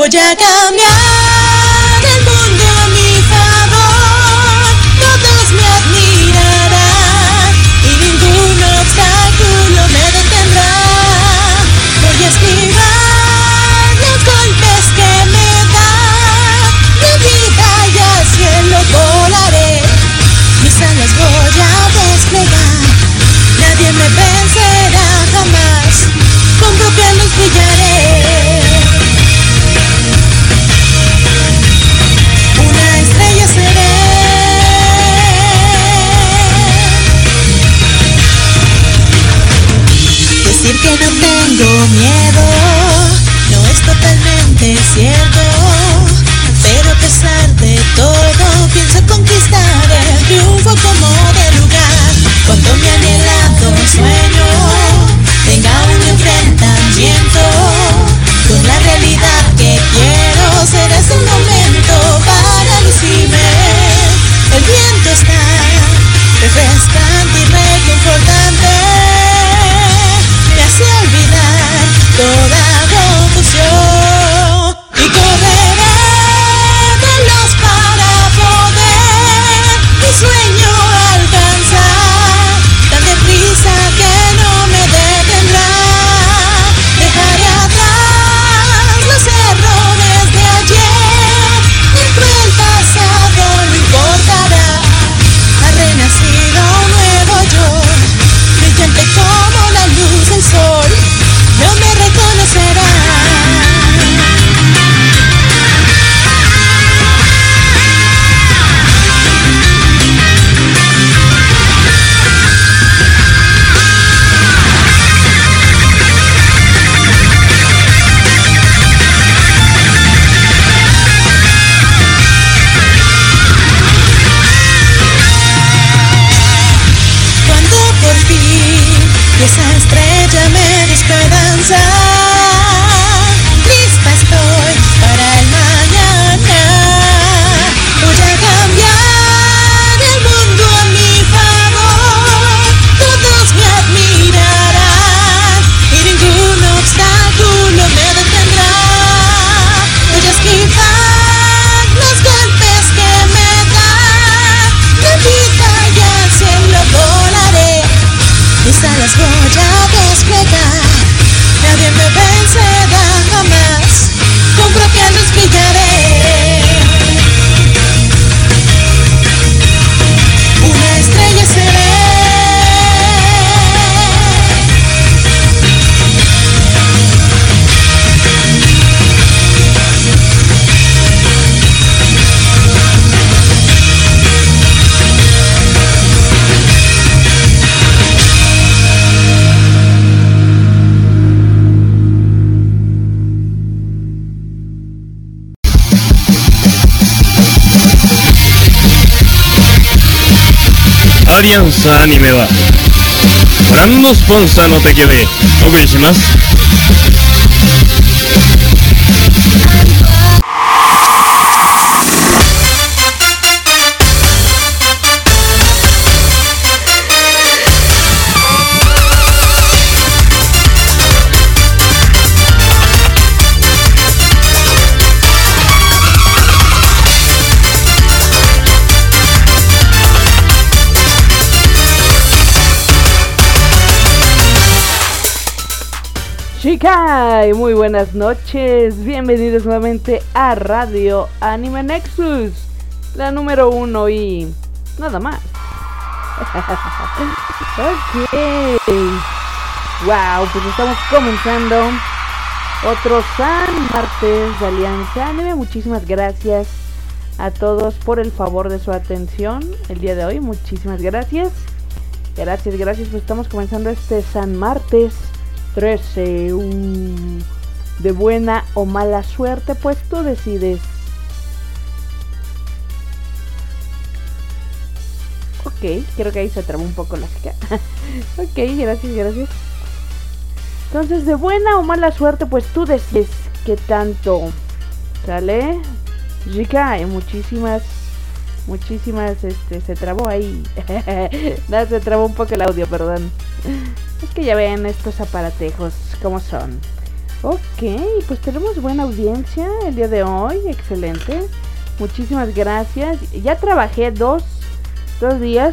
Voy a cambiar el mundo a mi favor. Todos me admirarán y ningún obstáculo me detendrá. Voy a esquivar los golpes que me dan. De vida y al cielo volaré. Mis alas voy a desplegar. Nadie me vencerá jamás. Con propia luz brillaré. Una estrella seré. Decir que no tengo miedo no es totalmente cierto, pero a pesar de todo pienso conquistar el triunfo como de lugar. Cuando mi anhelado sueño tenga un enfrentamiento con la realidad que quiero, será ese momento para lucirme. El viento está refrescante y reconfortante, me hace olvidar toda confusión y correré veloz para poder mi sueño alcanzar, tan deprisa que no me detendrá. Dejaré atrás los errores de ayer, el cruel pasado no importará. Ha renacido un nuevo yo, brillante como la luz del sol, no me reconocerá. Cuando por fin esa estrella me dé esperanza, lista estoy para el mañana. Voy a cambiar el mundo a mi favor. Todos me admirarán y ningún obstáculo me detendrá. Voy a esquivar los golpes que me dan. De vida y al cielo volaré. Mis alas voy a desplegar. Nadie me vencerá jamás. Con propia luz brillaré. Una estrella seré. Alianza Anime はご覧のスポンサーの提供でお送りします。 Chicas, muy buenas noches, bienvenidos nuevamente a Radio Anime Nexus, la número 1 y nada más. Ok, wow, pues estamos comenzando otro San Martes de Alianza Anime. Muchísimas gracias a todos por el favor de su atención el día de hoy, muchísimas gracias. Gracias, pues estamos comenzando este San Martes 13, de buena o mala suerte, pues tú decides. Ok, creo que ahí se trabó un poco la chica. Ok, gracias. Entonces, de buena o mala suerte, pues tú decides qué tanto. ¿Sale? Chica, muchísimas, se trabó ahí. No, se trabó un poco el audio, perdón. Es que ya ven estos aparatejos como son. Ok, pues tenemos buena audiencia el día de hoy, excelente. Muchísimas gracias. Ya trabajé dos días.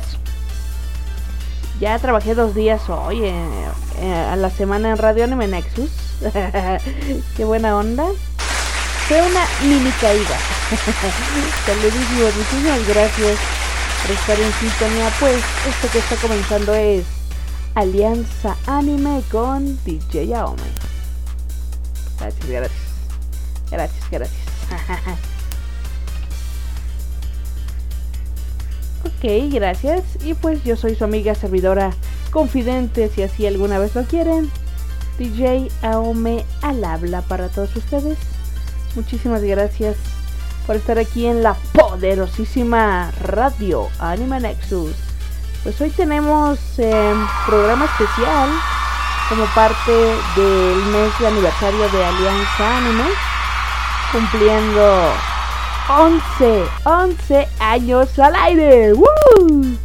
Ya trabajé 2 días hoy a la semana en Radio Anime Nexus. Qué buena onda. Fue una mini caída. Saludísimos, muchísimas gracias por estar en sintonía. Pues esto que está comenzando es Alianza Anime con DJ Aome. Gracias. Ok, gracias. Y pues yo soy su amiga servidora confidente, si así alguna vez lo quieren, DJ Aome al habla para todos ustedes. Muchísimas gracias por estar aquí en la poderosísima Radio Anime Nexus. Pues hoy tenemos programa especial como parte del mes de aniversario de Alianza Anime, cumpliendo 11 años al aire. ¡Woo!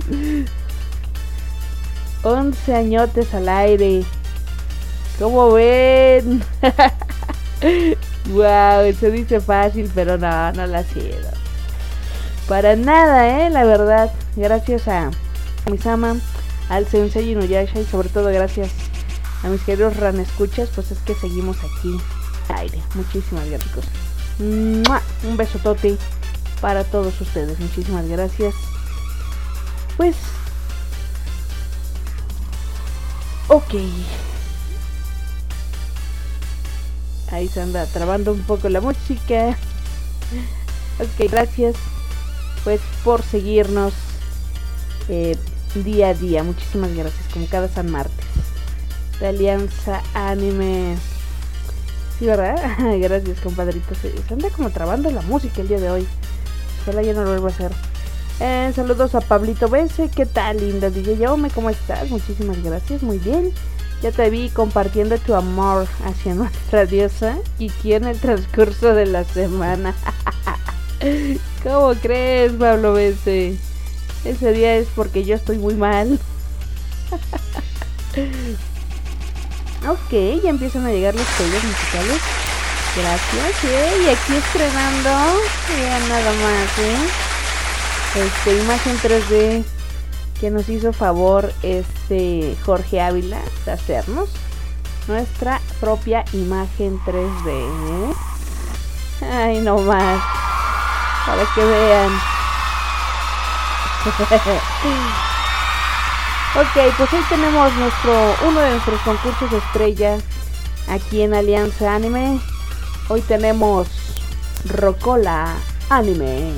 11 añotes al aire. ¿Cómo ven? Wow, se dice fácil, pero no lo ha sido. Para nada, la verdad. Gracias a Misama, al Sensei Inuyasha y sobre todo gracias a mis queridos ranescuchas, pues es que seguimos aquí al aire. Muchísimas gracias. ¡Mua! Un besotote para todos ustedes. Muchísimas gracias. Pues ok. Ahí se anda trabando un poco la música. Ok, gracias pues por seguirnos día a día. Muchísimas gracias, como cada San Martes de Alianza Anime. Sí, ¿verdad? Gracias, compadrito. Se anda como trabando la música el día de hoy. Ojalá ya no lo vuelva a hacer. Saludos a Pablito Bese. ¿Qué tal, linda DJ Yaume? ¿Cómo estás? Muchísimas gracias, muy bien. Ya te vi compartiendo tu amor hacia nuestra diosa Kiki en el transcurso de la semana. ¿Cómo crees, Pablo Bese? Ese día es porque yo estoy muy mal. Ok, ya empiezan a llegar los pedidos musicales. Gracias, y aquí estrenando, ya nada más, imagen 3D que nos hizo favor Jorge Ávila de hacernos nuestra propia imagen 3D. Ay, no más, para que vean. Ok, pues hoy tenemos uno de nuestros concursos estrella aquí en Alianza Anime. Hoy tenemos Rocola Anime.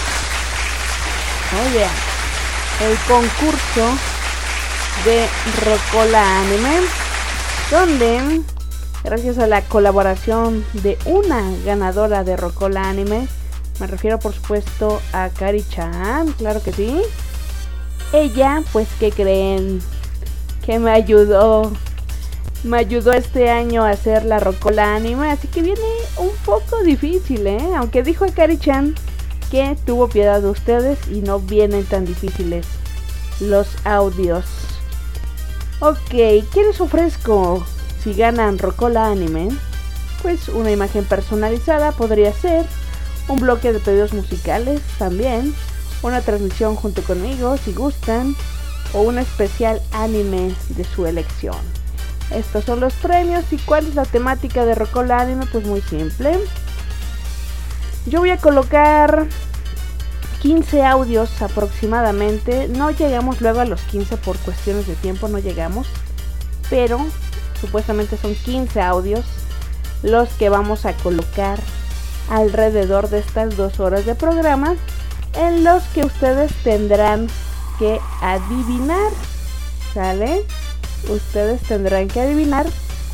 Oye, el concurso de Rocola Anime, donde gracias a la colaboración de una ganadora de Rocola Anime, me refiero por supuesto a Kari-chan, claro que sí. Ella, pues, ¿qué creen? Que me ayudó este año a hacer la Rocola Anime, así que viene un poco difícil, aunque dijo a Kari-chan que tuvo piedad de ustedes y no vienen tan difíciles los audios. Ok, ¿qué les ofrezco si ganan Rocola Anime? Pues una imagen personalizada podría ser, un bloque de pedidos musicales también, una transmisión junto conmigo si gustan, o un especial anime de su elección. Estos son los premios. ¿Y cuál es la temática de Rocola Anime? Pues muy simple. Yo voy a colocar 15 audios aproximadamente. No llegamos luego a los 15 por cuestiones de tiempo, no llegamos. Pero supuestamente son 15 audios los que vamos a colocar alrededor de estas 2 horas de programa, en los que ustedes tendrán que adivinar, ¿sale? Ustedes tendrán que adivinar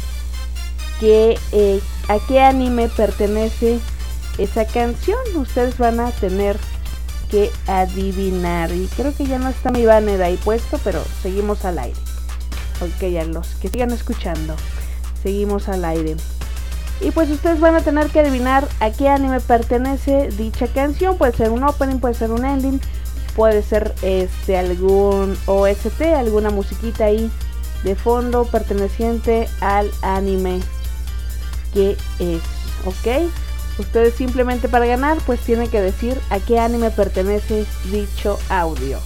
a qué anime pertenece esa canción. Ustedes van a tener que adivinar. Y creo que ya no está mi banner ahí puesto, pero seguimos al aire. Ok, a los que sigan escuchando, seguimos al aire. Y pues ustedes van a tener que adivinar a qué anime pertenece dicha canción. Puede ser un opening, puede ser un ending, puede ser algún OST, alguna musiquita ahí de fondo perteneciente al anime qué es, ¿ok? Ustedes simplemente para ganar pues tienen que decir a qué anime pertenece dicho audio.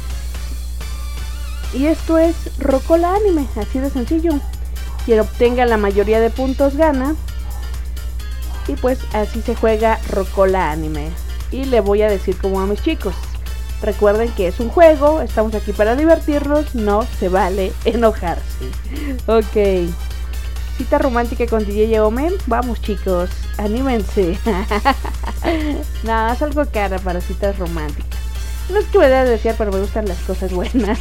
Y esto es Rocola Anime, así de sencillo. Quien obtenga la mayoría de puntos gana. Y pues así se juega Rocola Anime. Y le voy a decir como a mis chicos: recuerden que es un juego, estamos aquí para divertirnos, no se vale enojarse. Ok. Cita romántica con DJ Omen, vamos chicos, anímense. No, es algo cara para citas románticas. No es que me dé a desear, pero me gustan las cosas buenas.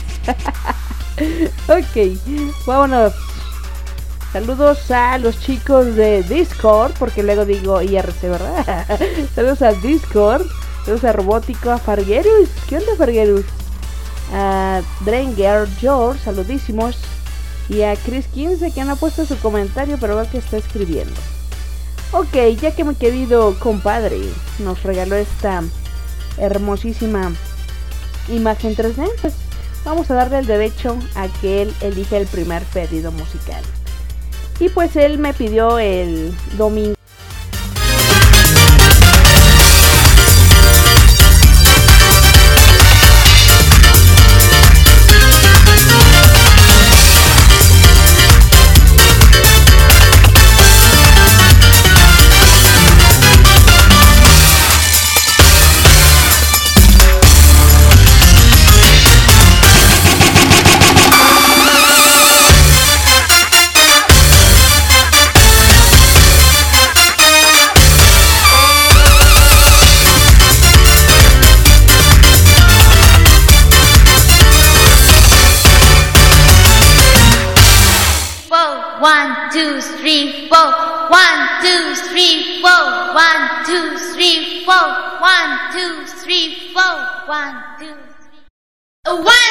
Ok, vámonos. Saludos a los chicos de Discord, porque luego digo IRC, ¿verdad? Saludos a Discord. Saludos a Robótico, a Fargerus. ¿Qué onda, Fargerus? A Drenger George, saludísimos. Y a Chris15, que no ha puesto su comentario, pero veo que está escribiendo. Ok, ya que mi querido compadre nos regaló esta hermosísima imagen 3D, pues vamos a darle el derecho a que él elija el primer pedido musical. Y pues él me pidió el domingo. One, two, three, four. 1, 2, 3, 4. 1, 2, 3, 4. 1, 2, 3, 4. 1, 2, 3. 1, 2.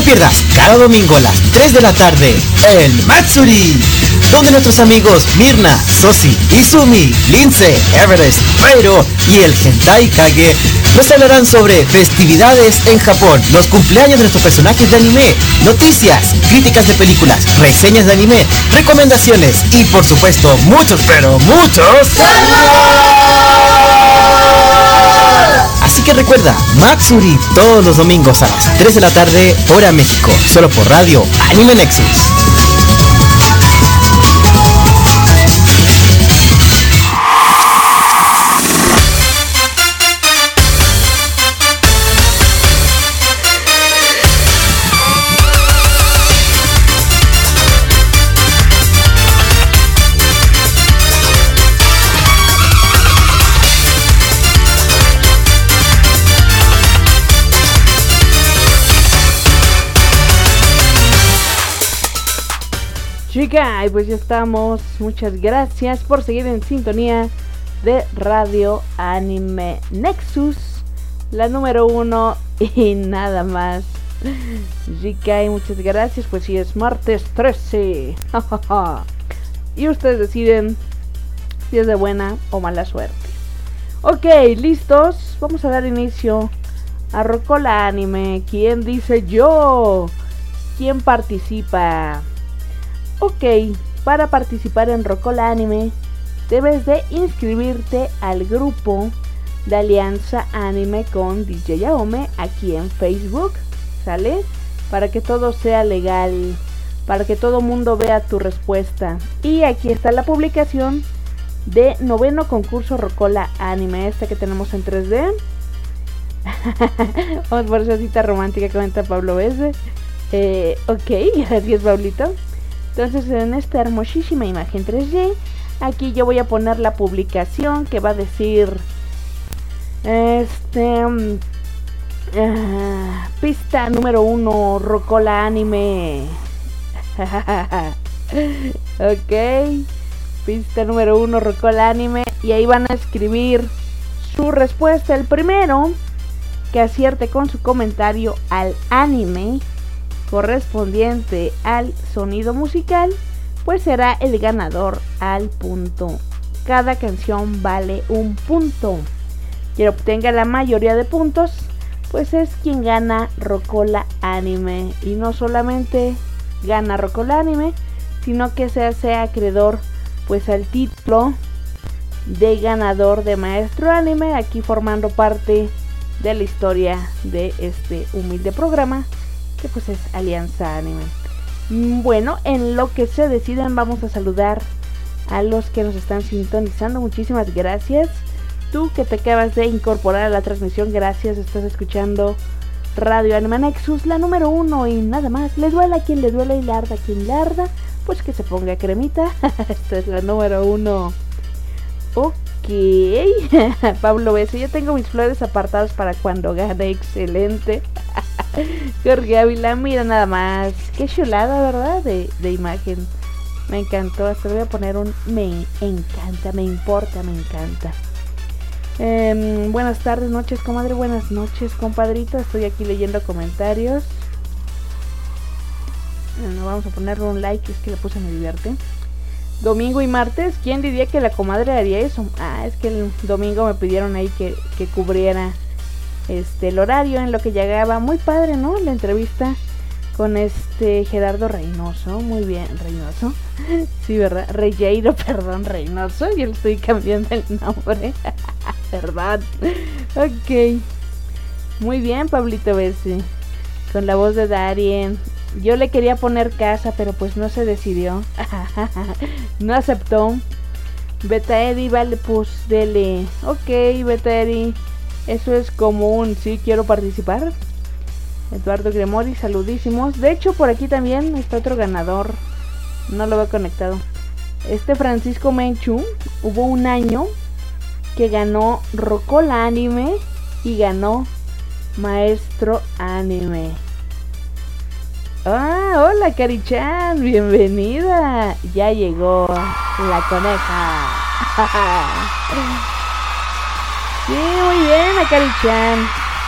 pierdas cada domingo a las 3 de la tarde el Matsuri, donde nuestros amigos Mirna, Sosi, Izumi, Lince, Everest, Reiro y el Hentai Kage nos hablarán sobre festividades en Japón, los cumpleaños de nuestros personajes de anime, noticias, críticas de películas, reseñas de anime, recomendaciones y por supuesto muchos, pero muchos Así que recuerda, Matsuri todos los domingos a las 3 de la tarde, hora México, solo por radio Anime Nexus. Chica, y pues ya estamos. Muchas gracias por seguir en sintonía de Radio Anime Nexus, la número 1 y nada más. Chica, y muchas gracias. Pues sí, es martes 13. Y ustedes deciden si es de buena o mala suerte. Ok, listos. Vamos a dar inicio a Rocola Anime. ¿Quién dice yo? ¿Quién participa? Ok, para participar en Rocola Anime debes de inscribirte al grupo de Alianza Anime con DJ Yaome aquí en Facebook, ¿sale? Para que todo sea legal, para que todo mundo vea tu respuesta. Y aquí está la publicación de 9º concurso Rocola Anime, esta que tenemos en 3D. Vamos por esa cita romántica, comenta Pablo Bese. Ok, gracias Pablito. Entonces en esta hermosísima imagen 3D, aquí yo voy a poner la publicación que va a decir pista número 1 Rocola Anime. Ok, pista número 1 Rocola Anime, y ahí van a escribir su respuesta. El primero que acierte con su comentario al anime correspondiente al sonido musical, pues será el ganador al punto. Cada canción vale un punto. Quien obtenga la mayoría de puntos, pues es quien gana Rocola Anime. Y no solamente gana Rocola Anime, sino que se hace acreedor pues al título de ganador de Maestro Anime, aquí formando parte de la historia de este humilde programa que pues es Alianza Anime. Bueno, en lo que se deciden vamos a saludar a los que nos están sintonizando. Muchísimas gracias. Tú que te acabas de incorporar a la transmisión, gracias. Estás escuchando Radio Anime Nexus, la número 1 y nada más. Le duela a quien le duela y le arda a quien le arda, pues que se ponga cremita. Esta es la número 1. Ok. Pablo Bese, yo tengo mis flores apartadas para cuando gane. Excelente. Jorge Ávila, mira nada más. Qué chulada, ¿verdad? De imagen. Me encantó. Hasta voy a poner un me encanta, me importa, me encanta. Buenas tardes, noches, comadre. Buenas noches, compadrito. Estoy aquí leyendo comentarios. Bueno, vamos a ponerle un like, es que le puse me divierte. Domingo y martes, ¿quién diría que la comadre haría eso? Ah, es que el domingo me pidieron ahí que cubriera el horario en lo que llegaba. Muy padre, ¿no? La entrevista con Gerardo Reynoso. Muy bien, Reynoso. Sí, ¿verdad? Reyeiro, perdón, Reynoso. Yo le estoy cambiando el nombre. ¿Verdad? Ok. Muy bien, Pablito Bessi. Con la voz de Darien. Yo le quería poner casa, pero pues no se decidió. No aceptó. Beta Eddie, vale, pues dele. Ok, Beta Eddie. Eso es como un sí, quiero participar. Eduardo Gremori, saludísimos. De hecho, por aquí también está otro ganador. No lo veo conectado. Francisco Menchu. Hubo un año que ganó Rocola Anime y ganó Maestro Anime. Ah, hola Cari-chan, bienvenida. Ya llegó la coneja. Sí, muy bien, Cari-chan.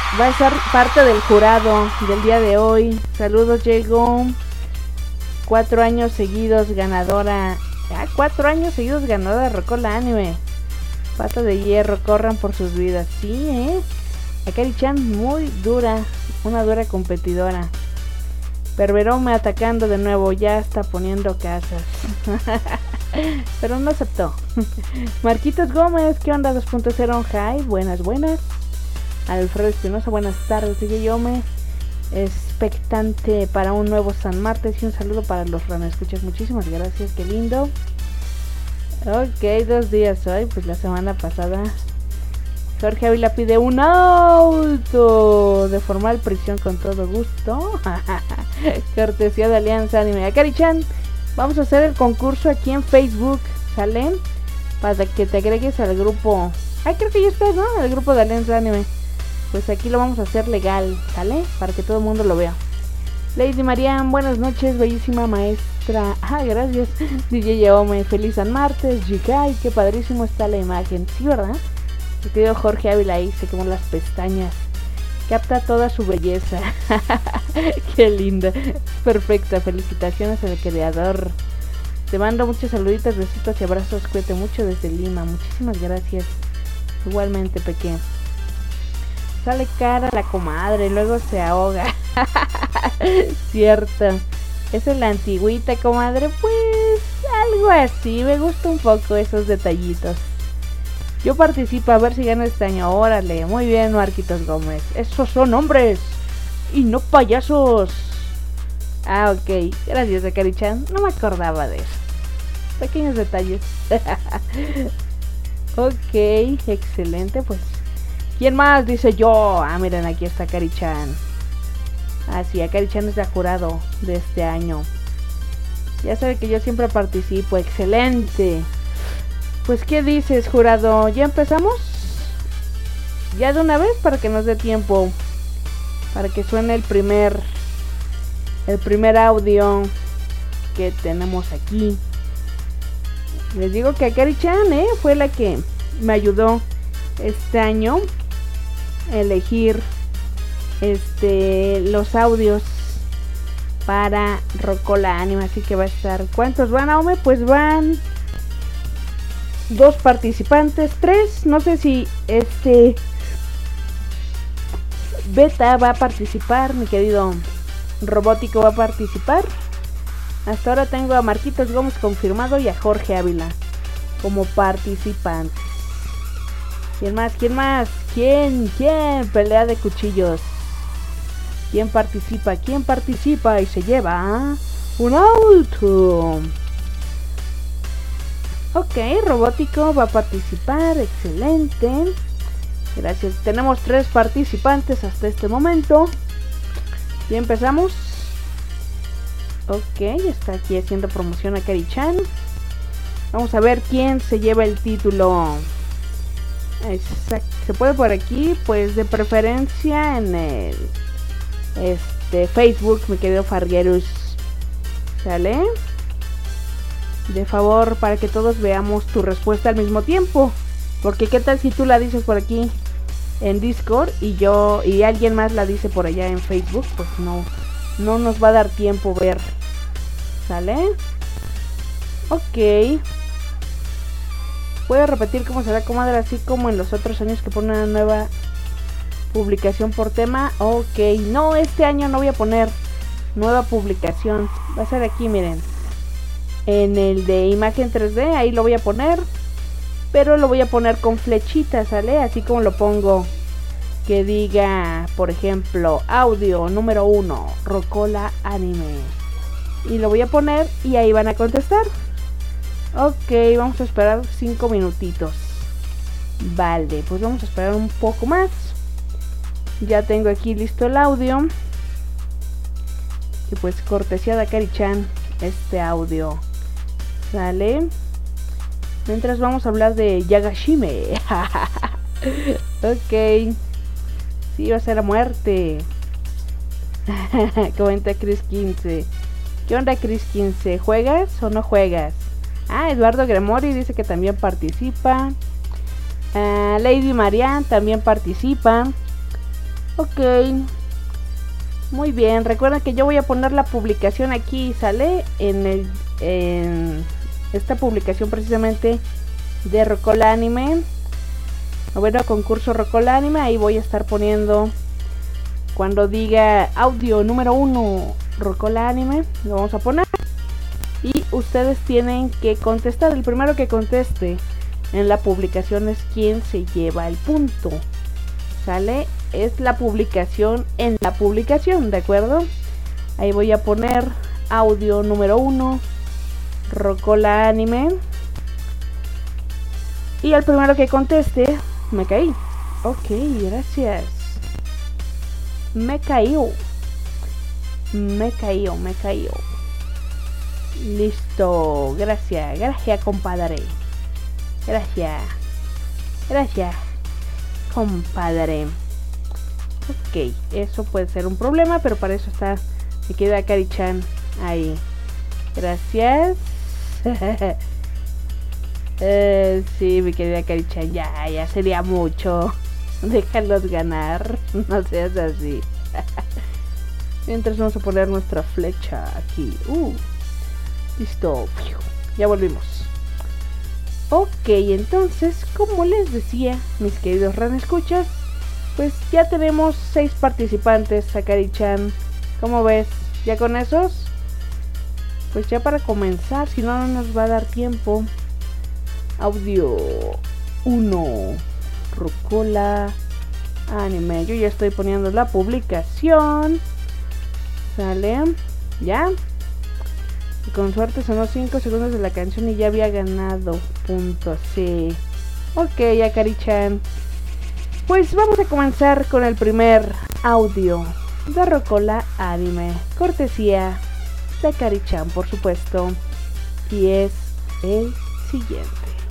va a ser parte del jurado del día de hoy. Saludos, llegó 4 años seguidos ganadora. 4 años seguidos ganadora de Rocola Anime. Pata de hierro, corran por sus vidas. Sí, Akari-chan muy dura, una dura competidora. Perverome atacando de nuevo, ya está poniendo casas. Pero no aceptó. Marquitos Gómez, ¿qué onda? 2.0 Hi, buenas. Alfredo Espinosa, buenas tardes. Yome, expectante para un nuevo San Martes y un saludo para los radioescuchas. Muchísimas gracias, qué lindo. Ok, 2 días hoy, pues la semana pasada Jorge Ávila pide un auto de formal prisión con todo gusto. Cortesía de Alianza Anime. Akari-chan, vamos a hacer el concurso aquí en Facebook, ¿sale? Para que te agregues al grupo. Creo que ya estás, ¿no? El grupo de Alianza Anime. Pues aquí lo vamos a hacer legal, ¿sale? Para que todo el mundo lo vea. Lady Marian, buenas noches, bellísima maestra. Gracias. DJ Yaome, feliz San Martes. Jikai, qué padrísimo está la imagen. Sí, ¿verdad? Mi querido Jorge Ávila ahí se quemó las pestañas. Capta toda su belleza. Qué linda. Perfecta. Felicitaciones al creador. Te mando muchos saluditos, besitos y abrazos. Cuídate mucho desde Lima. Muchísimas gracias. Igualmente, pequeño. Sale cara la comadre, luego se ahoga. Cierto. Esa es la antigüita, comadre. Pues algo así. Me gusta un poco esos detallitos. Yo participo a ver si gano este año. Órale, muy bien, Marquitos Gómez. Esos son hombres y no payasos. Ok, gracias, Akari-chan. No me acordaba de eso. Pequeños detalles. Ok, excelente, pues. ¿Quién más? Dice yo. Miren, aquí está Akari-chan. Sí, Akari-chan es la jurado de este año. Ya sabe que yo siempre participo. Excelente. Pues, ¿qué dices, jurado? ¿Ya empezamos? Ya de una vez para que nos dé tiempo. Para que suene el primer audio que tenemos aquí. Les digo que Akari-chan, fue la que me ayudó este año a elegir los audios para Rocola Anime. Así que va a estar. ¿Cuántos van, Aome? Pues van 2 participantes, 3, no sé si Beta va a participar, mi querido Robótico va a participar. Hasta ahora tengo a Marquitos Gómez confirmado y a Jorge Ávila como participantes. ¿Quién más? ¿Quién? Pelea de cuchillos. ¿Quién participa y se lleva un auto? Ok, Robótico va a participar, excelente. Gracias, tenemos 3 participantes hasta este momento. Y empezamos. Ok, está aquí haciendo promoción a Akari-chan. Vamos a ver quién se lleva el título. Exacto, se puede por aquí, pues de preferencia en el Facebook, mi querido Farguerus. ¿Sale? De favor, para que todos veamos tu respuesta al mismo tiempo. Porque qué tal si tú la dices por aquí en Discord y alguien más la dice por allá en Facebook, pues no nos va a dar tiempo ver. ¿Sale? Ok. Voy a repetir cómo será, comadre, así como en los otros años que pone una nueva publicación por tema. Ok, no, este año no voy a poner nueva publicación. Va a ser aquí, miren. En el de imagen 3D, ahí lo voy a poner. Pero lo voy a poner con flechitas, ¿sale? Así como lo pongo. Que diga, por ejemplo, audio número 1, Rocola Anime. Y lo voy a poner y ahí van a contestar. Ok, vamos a esperar 5 minutitos. Vale, pues vamos a esperar un poco más. Ya tengo aquí listo el audio. Y pues cortesía de Akari-chan este audio. ¿Sale? Mientras vamos a hablar de Yagashime. Ok. Sí, va a ser a muerte. Comenta Chris 15. ¿Qué onda, Chris 15? ¿Juegas o no juegas? Eduardo Gremori dice que también participa. Lady Marian también participa. Ok. Muy bien, recuerden que yo voy a poner la publicación aquí, sale en esta publicación precisamente de Rocola Anime. Bueno, concurso Rocola Anime, ahí voy a estar poniendo cuando diga audio número 1 Rocola Anime, lo vamos a poner. Y ustedes tienen que contestar, el primero que conteste en la publicación es quien se lleva el punto. ¿Sale? Es la publicación en la publicación, ¿de acuerdo? Ahí voy a poner audio número 1 Rocola Anime. Y el primero que conteste, me caí. Ok, gracias. Me cayó. Listo, gracias compadre. Gracias compadre. Ok, eso puede ser un problema, pero para eso está mi querida Cari-chan ahí. Gracias. Sí, mi querida Cari-chan, ya sería mucho. Déjalos ganar, no seas así. Mientras vamos a poner nuestra flecha aquí. Listo, ya volvimos. Ok, entonces, como les decía, mis queridos radioescuchas, pues ya tenemos 6 participantes, Sakari-chan. ¿Cómo ves? ¿Ya con esos? Pues ya para comenzar, si no, no nos va a dar tiempo. Audio 1 Rocola Anime. Yo ya estoy poniendo la publicación. Sale, ya. Y con suerte sonó 5 segundos de la canción y ya había ganado. Punto C. Ok, Akari-chan. Pues vamos a comenzar con el primer audio de Rocola Anime. Cortesía de Akari-chan, por supuesto. Y es el siguiente.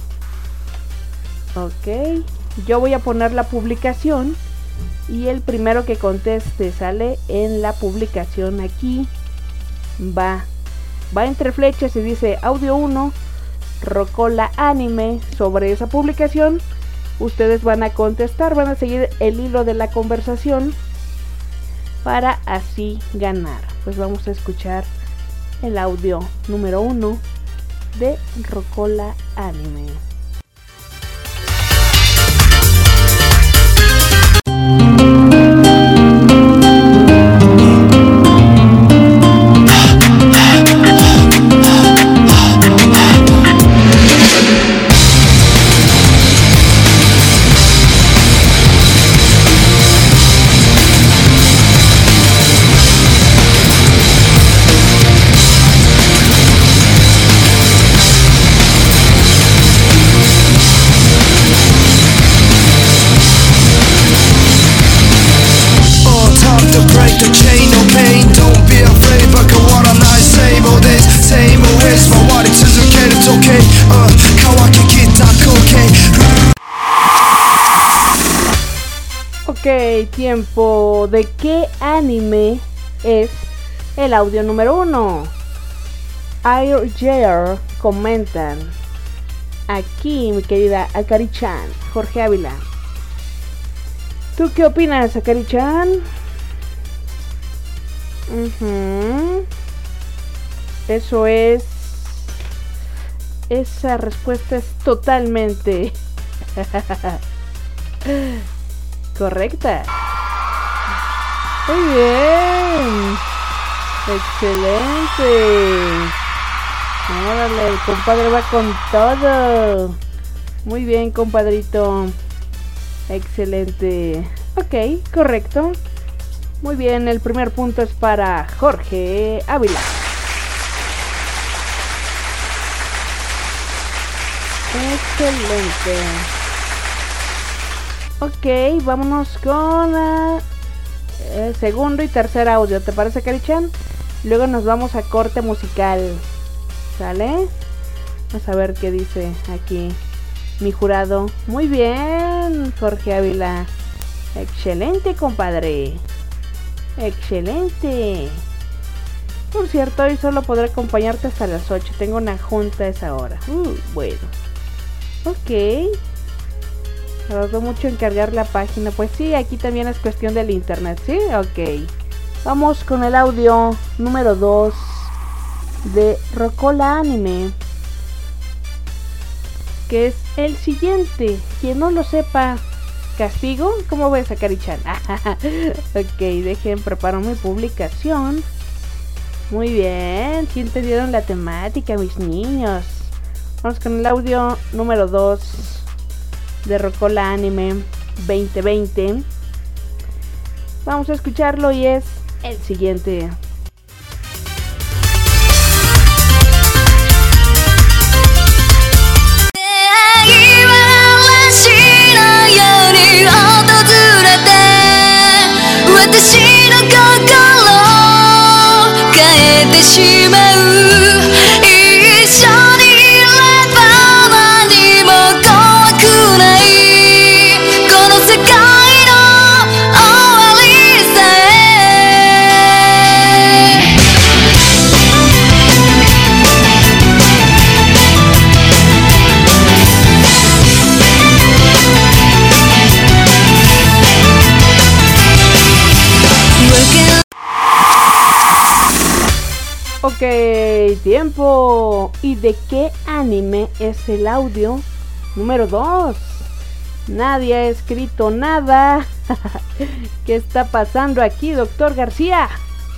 Ok. Yo voy a poner la publicación. Y el primero que conteste sale en la publicación aquí. Va entre flechas y dice audio 1 Rocola Anime. Sobre esa publicación ustedes van a contestar, van a seguir el hilo de la conversación para así ganar. Pues vamos a escuchar el audio número 1 de Rocola Anime. Ok, tiempo. ¿De qué anime es el audio número 1? Ayer comentan. Aquí, mi querida Akari-chan, Jorge Ávila. ¿Tú qué opinas, Akari-chan? Eso es... Esa respuesta es totalmente... correcta. Muy bien. Excelente. Órale, el compadre va con todo. Muy bien, compadrito. Excelente. Ok, correcto. Muy bien, el primer punto es para Jorge Ávila. Excelente. Ok, vámonos con segundo y tercer audio. ¿Te parece, Akari-chan? Luego nos vamos a corte musical. ¿Sale? Vamos a ver qué dice aquí mi jurado. Muy bien, Jorge Ávila. Excelente, compadre. Excelente. Por cierto, hoy solo podré acompañarte hasta las 8. Tengo una junta a esa hora. Bueno. Ok. Tardó mucho en cargar la página. Pues sí, aquí también es cuestión del internet, ¿sí? Ok. Vamos con el audio número 2 de Rocola Anime, que es el siguiente. Quien no lo sepa, ¿castigo? ¿Cómo ves a Cari-chan? Ok, dejen, preparo mi publicación. Muy bien, ¿sí entendieron la temática, mis niños? Vamos con el audio número 2 de Rocola Anime 2020. Vamos a escucharlo y es el siguiente. Ok, tiempo. ¿Y de qué anime es el audio número 2? Nadie ha escrito nada. ¿Qué está pasando aquí, doctor García?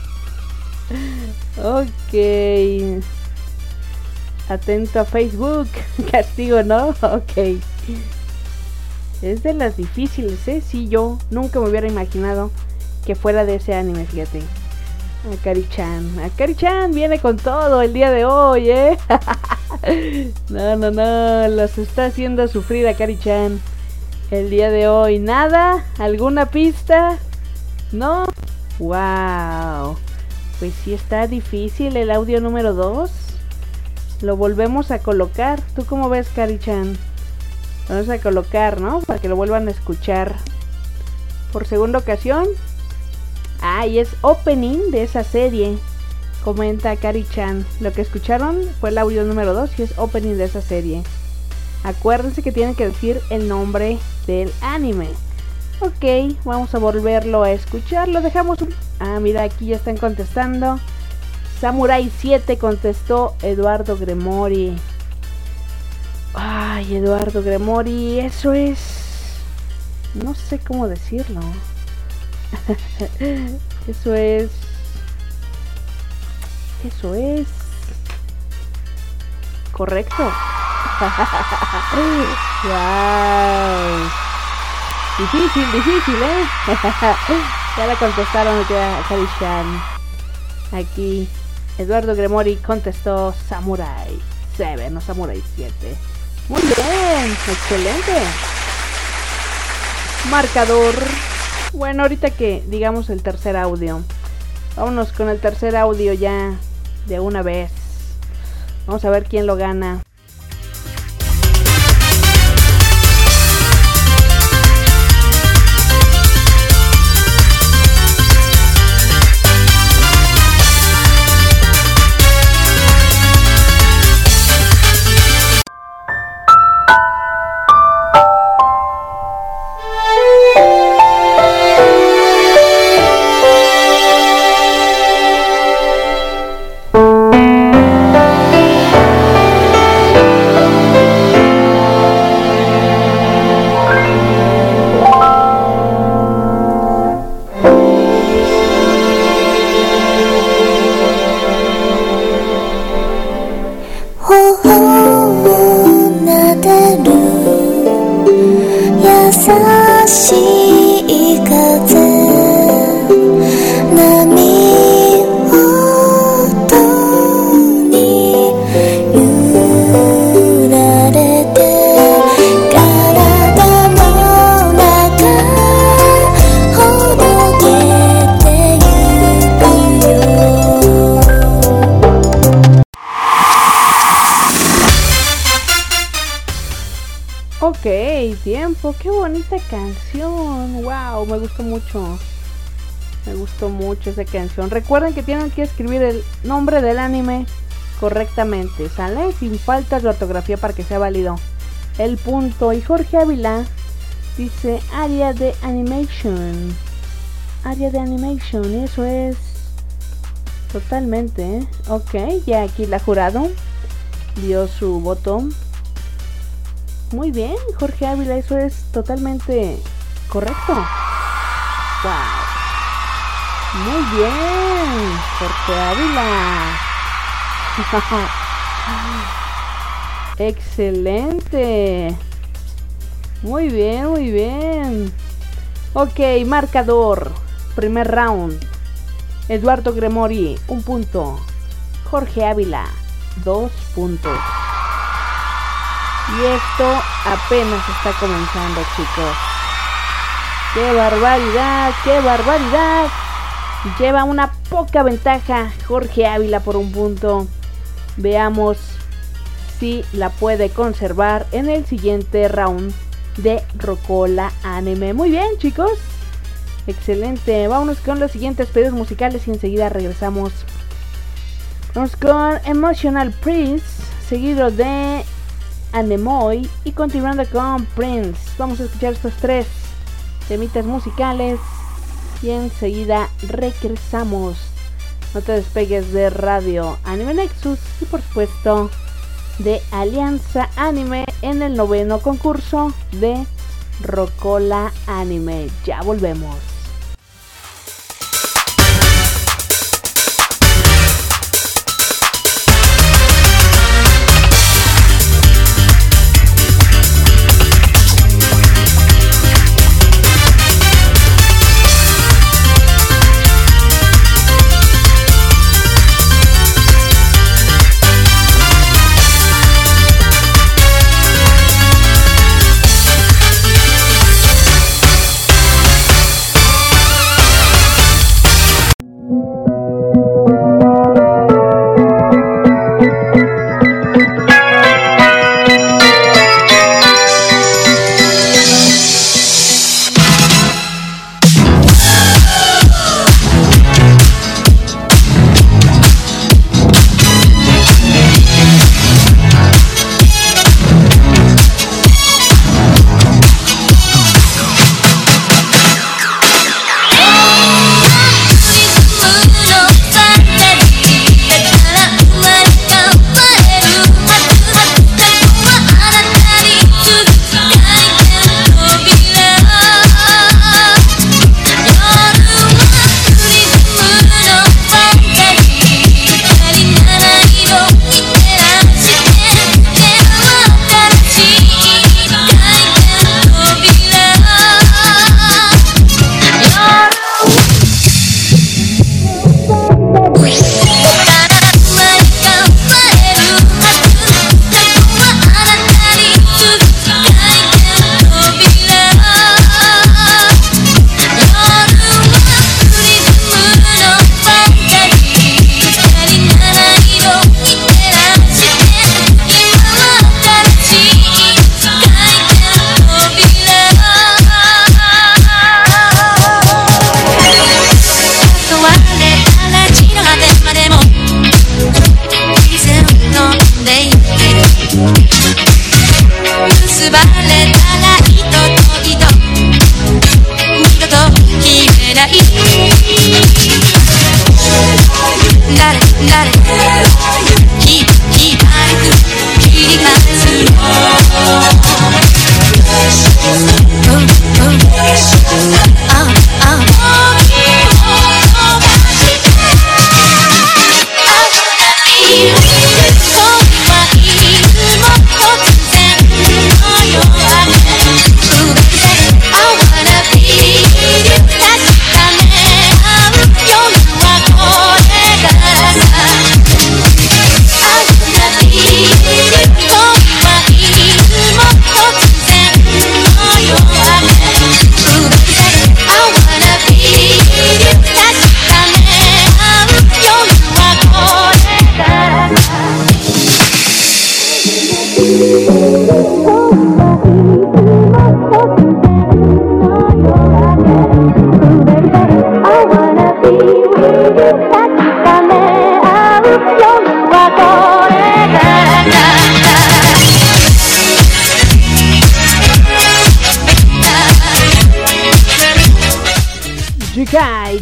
Ok. Atento a Facebook. Castigo, ¿no? Ok. Es de las difíciles, ¿eh? Sí, yo nunca me hubiera imaginado que fuera de ese anime, fíjate. Akari-chan viene con todo el día de hoy, ¿eh? No, los está haciendo sufrir Akari-chan el día de hoy. ¿Nada? ¿Alguna pista? ¿No? ¡Wow! Pues sí está difícil el audio número 2. Lo volvemos a colocar. ¿Tú cómo ves, Akari-chan? Vamos a colocar, ¿no? Para que lo vuelvan a escuchar por segunda ocasión. Ah, y es opening de esa serie. Comenta Akari-chan. Lo que escucharon fue el audio número 2 y es opening de esa serie. Acuérdense que tienen que decir el nombre del anime. Ok, vamos a volverlo a escuchar. Lo dejamos... Ah, mira, aquí ya están contestando. Samurai 7 contestó Eduardo Gremori. Ay, Eduardo Gremori, eso es... No sé cómo decirlo. Eso es correcto. Wow. Difícil, Ya la contestaron ya, Akari-chan. Aquí Eduardo Gremori contestó Samurai 7, no Samurai 7. Muy bien, excelente. Marcador. Bueno, ahorita que digamos el tercer audio, vámonos con el tercer audio ya de una vez. Vamos a ver quién lo gana. Tiempo, qué bonita canción. Wow, me gustó mucho esa canción. Recuerden que tienen que escribir el nombre del anime correctamente, ¿sale? Sin faltas de ortografía para que sea válido el punto. Y Jorge Ávila Dice área de animation. Área de animation, eso es totalmente, ok, ya aquí la jurado dio su voto. Muy bien, Jorge Ávila, eso es totalmente correcto. Wow. Muy bien, Jorge Ávila. Excelente. Muy bien, muy bien. Ok, marcador. Primer round. Eduardo Gremori, 1 punto. Jorge Ávila, 2 puntos. Y esto apenas está comenzando, chicos. ¡Qué barbaridad! ¡Qué barbaridad! Lleva una poca ventaja Jorge Ávila por 1 punto. Veamos si la puede conservar en el siguiente round de Rocola Anime. Muy bien, chicos. Excelente. Vámonos con los siguientes pedidos musicales y enseguida regresamos. Vamos con Emotional Prince, seguido de Anemoy y continuando con Prince. Vamos a escuchar estos 3 temitas musicales y enseguida regresamos. No te despegues de Radio Anime Nexus y por supuesto de Alianza Anime en el 9º concurso de Rocola Anime. Ya volvemos.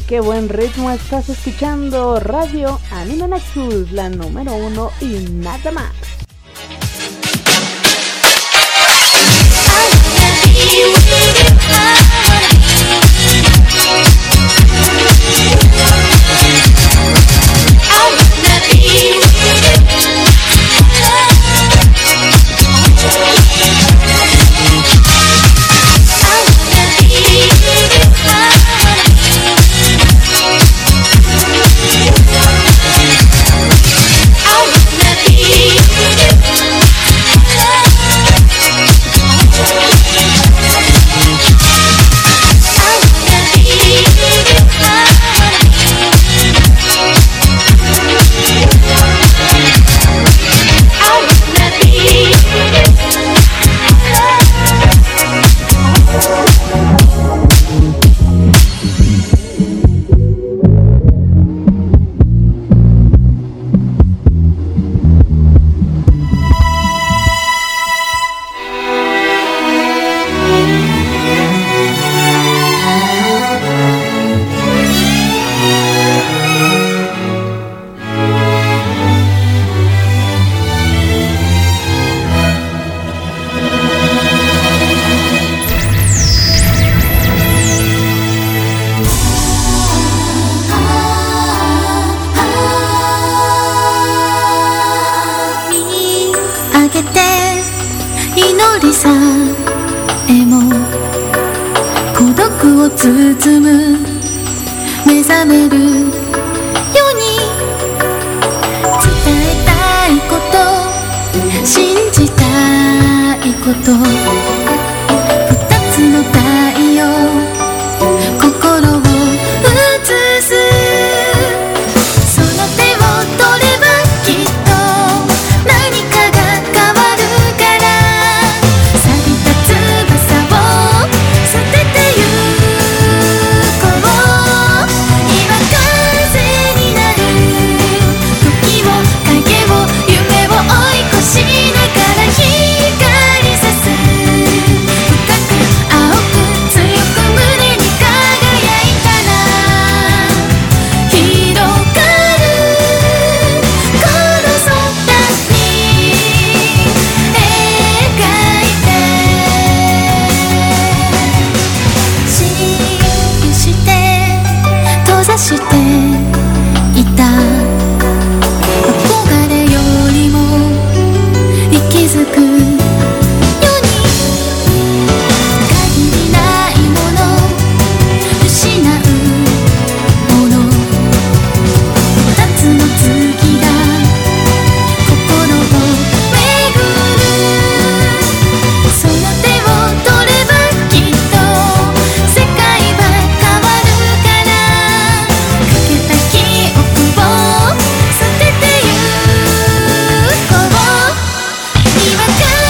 qué buen ritmo estás escuchando. Radio Anime Nexus, la número 1 y nada más. 今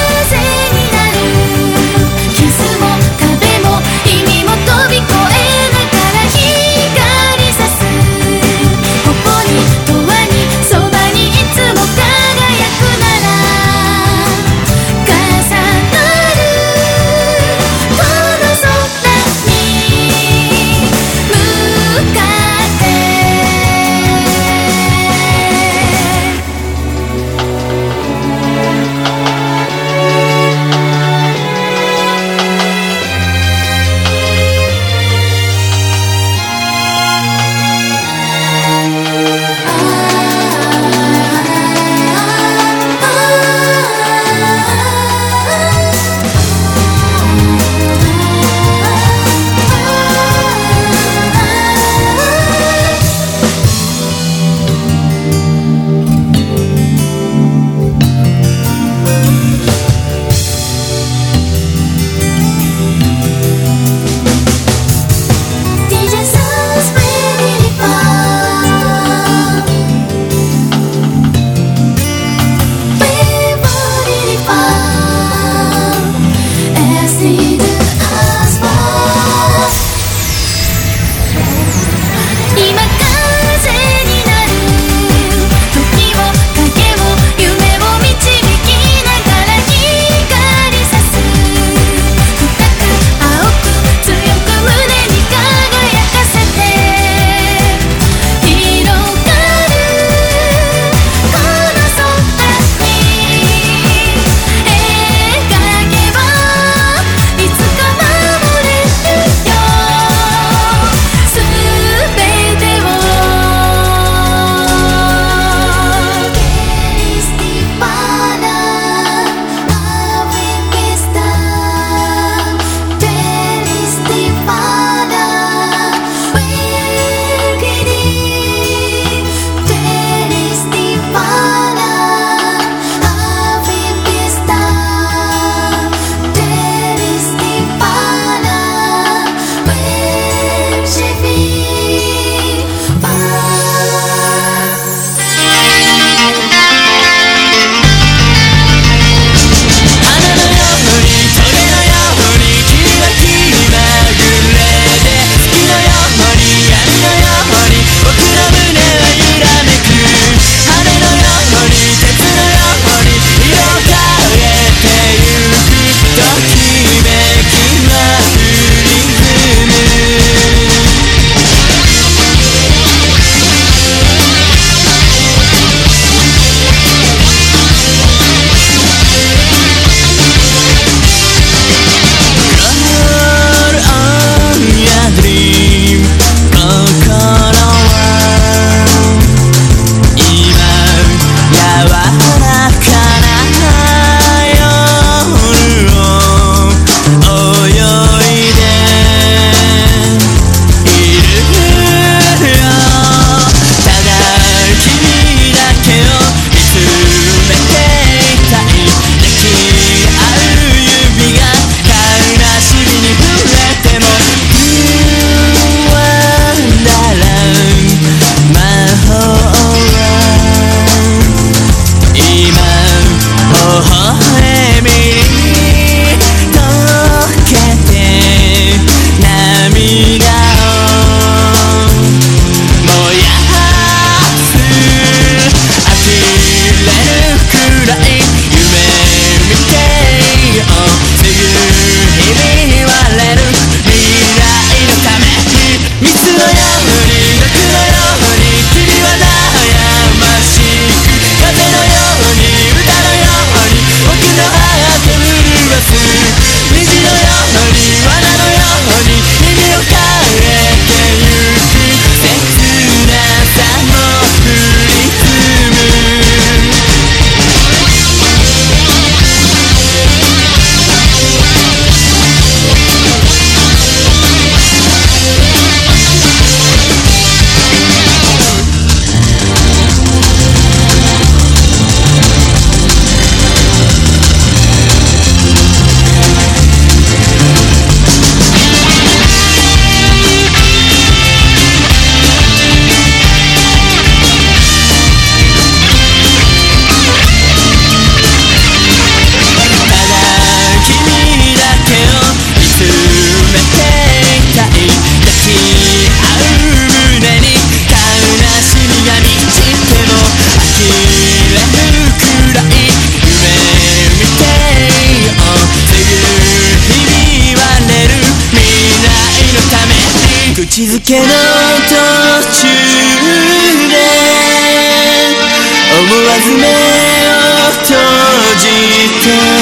ず目を閉じて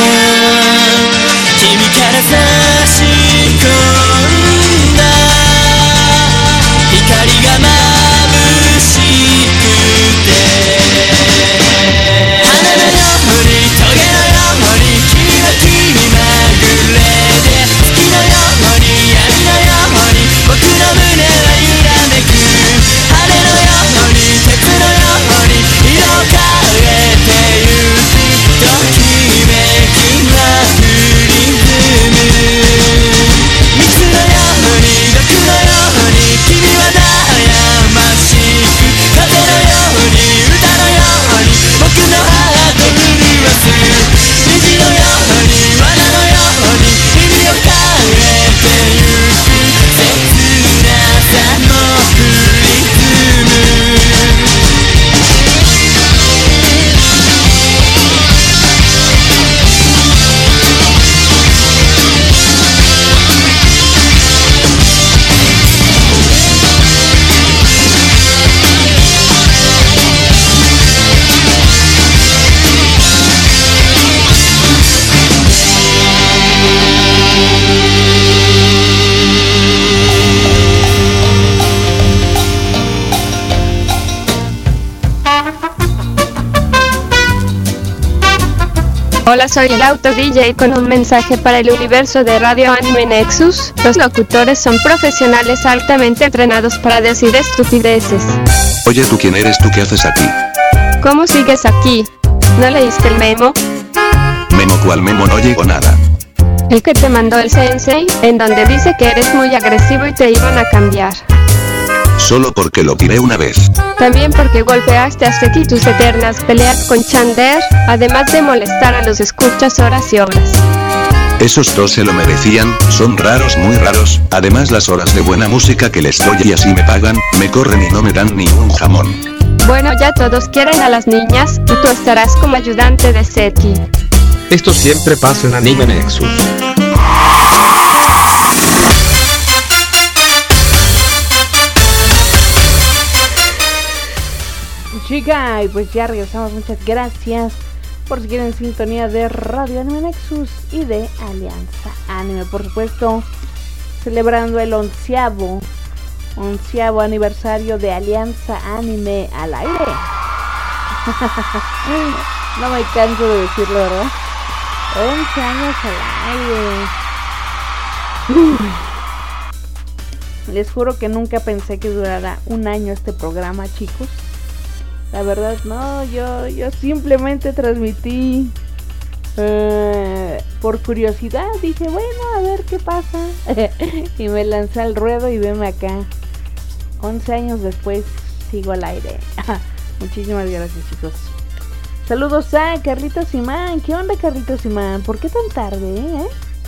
君から差し込んだ光が眩しくて花のように棘のように君は気まぐれで月のように闇のように僕の胸は揺らめく羽のように鉄のように色を変えてゆくときめきはプリズム蜜のように毒のように君は悩ましく風のように歌のように僕のハート震わす虹のように罠のように意味を変えてゆく切なさのプリズム Hola, soy el Auto DJ con un mensaje para el universo de Radio Anime Nexus. Los locutores son profesionales altamente entrenados para decir estupideces. Oye, ¿tú quién eres? ¿Tú qué haces aquí? ¿Cómo sigues aquí? ¿No leíste el memo? ¿Memo? ¿Cuál memo? No llegó nada. El que te mandó el sensei, en donde dice que eres muy agresivo y te iban a cambiar. Solo porque lo tiré una vez. También porque golpeaste a Seki y tus eternas peleas con Chander, además de molestar a los escuchas horas y horas. Esos dos se lo merecían, son raros, muy raros. Además las horas de buena música que les doy y así me pagan, me corren y no me dan ni un jamón. Bueno, ya todos quieren a las niñas, y tú estarás como ayudante de Seki. Esto siempre pasa en Anime Nexus. Chica, y pues ya regresamos. Muchas gracias por seguir en sintonía de Radio Anime Nexus y de Alianza Anime, por supuesto, celebrando el 11º aniversario de Alianza Anime al aire. No me canso de decirlo, ¿verdad? 11 años al aire. Les juro que nunca pensé que durara un año este programa, chicos. La verdad, no, yo simplemente transmití por curiosidad. Dije, bueno, a ver qué pasa. Y me lancé al ruedo y veme acá. 11 años después, sigo al aire. Muchísimas gracias, chicos. Saludos a Carlitos Simán. ¿Qué onda, Carlitos Simán? ¿Por qué tan tarde,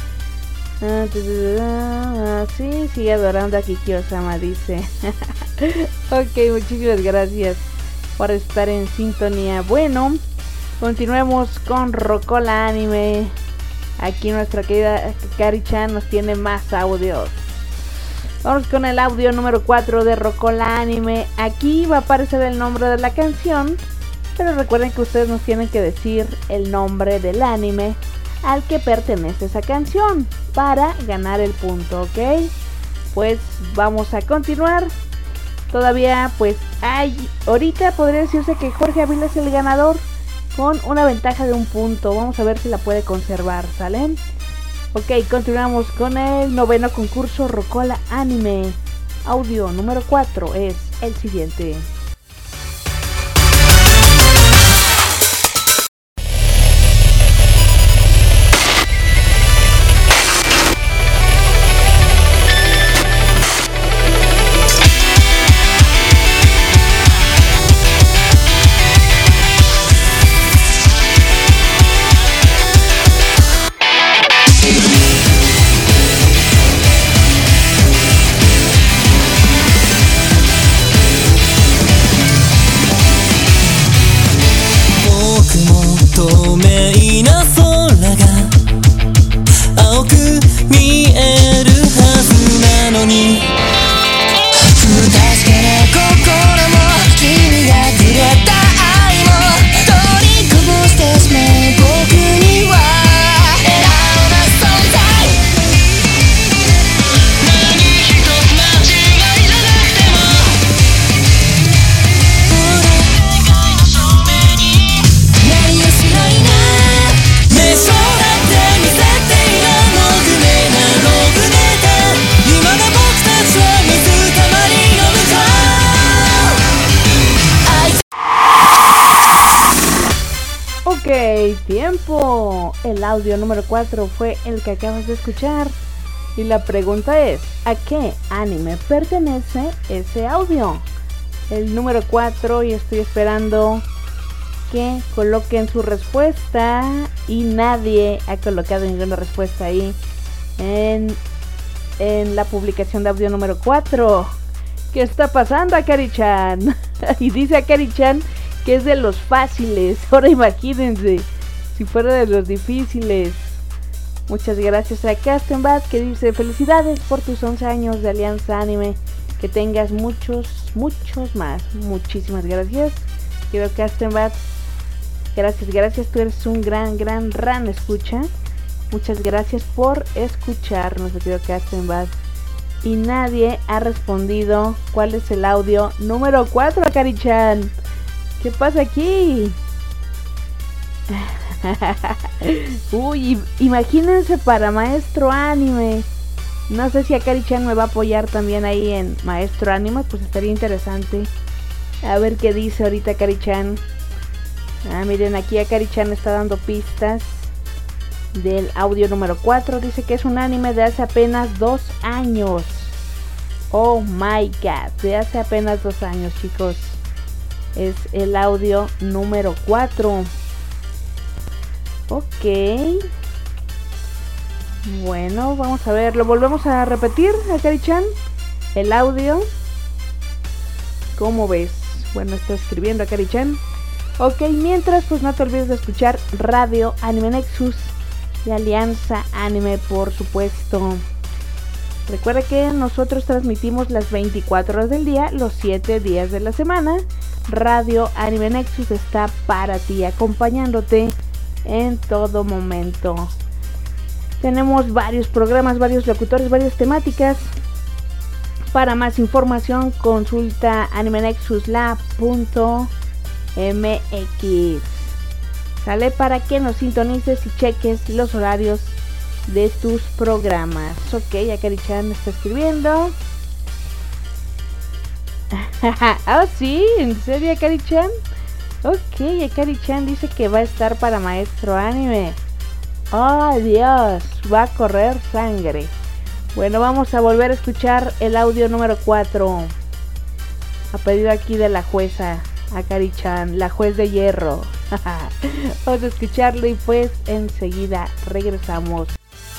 sí, sigue adorando a Kiki Osama, dice. Ok, muchísimas gracias por estar en sintonía. Bueno, continuemos con Rocola Anime. Aquí nuestra querida Cari-chan nos tiene más audios. Vamos con el audio número 4 de Rocola Anime. Aquí va a aparecer el nombre de la canción, pero recuerden que ustedes nos tienen que decir el nombre del anime al que pertenece esa canción para ganar el punto, ¿ok? Pues vamos a continuar. Todavía pues ahorita podría decirse que Jorge Ávila es el ganador con una ventaja de un punto. Vamos a ver si la puede conservar, ¿sale? Ok, continuamos con el 9º concurso Rocola Anime. Audio número 4 es el siguiente. Ok, tiempo. El audio número 4 fue el que acabas de escuchar. Y la pregunta es, ¿a qué anime pertenece ese audio? El número 4, y estoy esperando que coloquen su respuesta. Y nadie ha colocado ninguna respuesta ahí en la publicación de audio número 4. ¿Qué está pasando, Akari-chan? Y dice Akari-chan que es de los fáciles. Ahora imagínense si fuera de los difíciles. Muchas gracias a Castenbat, que dice: felicidades por tus 11 años de Alianza Anime. Que tengas muchos más. Muchísimas gracias. Quiero Castenbat. Gracias. Tú eres un gran ran escucha. Muchas gracias por escucharnos, querido Castenbat. Y nadie ha respondido cuál es el audio número 4, Akari-chan. ¿Qué pasa aquí? Uy, imagínense para Maestro Anime. No sé si Akari-chan me va a apoyar también ahí en Maestro Anime, pues estaría interesante. A ver qué dice ahorita Akari-chan. Miren, aquí Akari-chan está dando pistas del audio número 4. Dice que es un anime de hace apenas 2 años. Oh my god, de hace apenas 2 años, chicos. Es el audio número 4. Ok. Bueno, vamos a ver. Lo volvemos a repetir, Akari-chan. El audio. ¿Cómo ves? Bueno, está escribiendo Akari-chan. Ok, mientras, pues no te olvides de escuchar Radio Anime Nexus y Alianza Anime, por supuesto. Recuerda que nosotros transmitimos las 24 horas del día, los 7 días de la semana. Radio Anime Nexus está para ti, acompañándote en todo momento. Tenemos varios programas, varios locutores, varias temáticas. Para más información, consulta animenexuslab.mx. Sale para que nos sintonices y cheques los horarios de tus programas. Ok, Akari-chan está escribiendo. Ah, sí, ¿en serio, Akari-chan? Ok, Akari-chan dice que va a estar para Maestro Anime. Oh, Dios, va a correr sangre. Bueno, vamos a volver a escuchar el audio número 4. A pedido aquí de la jueza Akari-chan, la juez de hierro. Vamos a escucharlo y pues enseguida regresamos.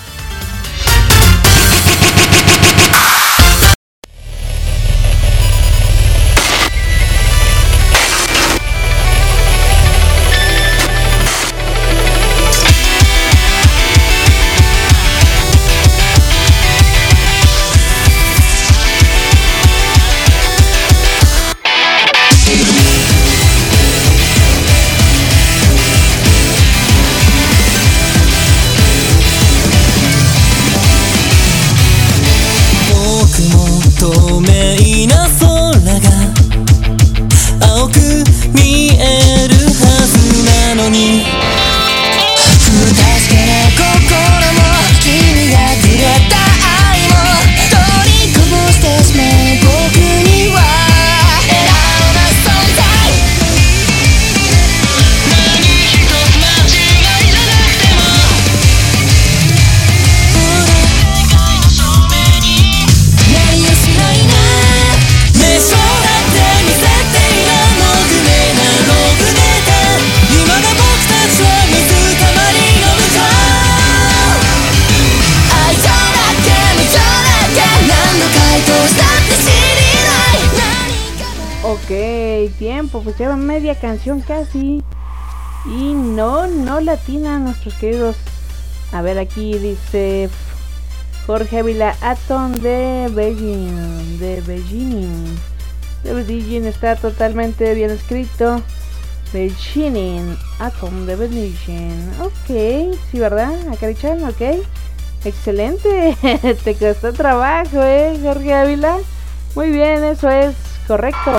Pues lleva media canción casi y no latina nuestros queridos. A ver, aquí dice Jorge Ávila, Atom de Beijing. De Beijing está totalmente bien escrito. Beijing, Atom de Beijing. Ok, sí, ¿verdad? Akari-chan, ok. Excelente. Te costó trabajo, Jorge Ávila. Muy bien, eso es correcto.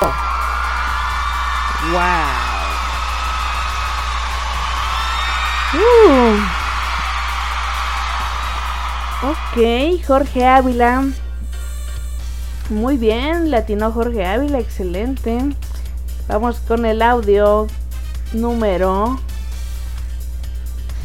Wow. Ok, Jorge Ávila. Muy bien, latinó Jorge Ávila, excelente. Vamos con el audio número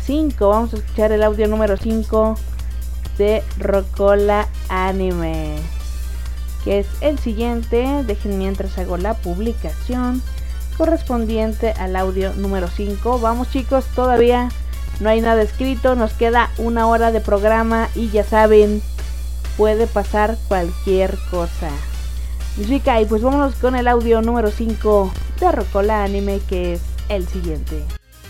5. Vamos a escuchar el audio número 5 de Rocola Anime, que es el siguiente. Dejen mientras hago la publicación correspondiente al audio número 5. Vamos, chicos, todavía no hay nada escrito, nos queda 1 hora de programa y ya saben, puede pasar cualquier cosa. Y pues vámonos con el audio número 5 de Rocola Anime, que es el siguiente.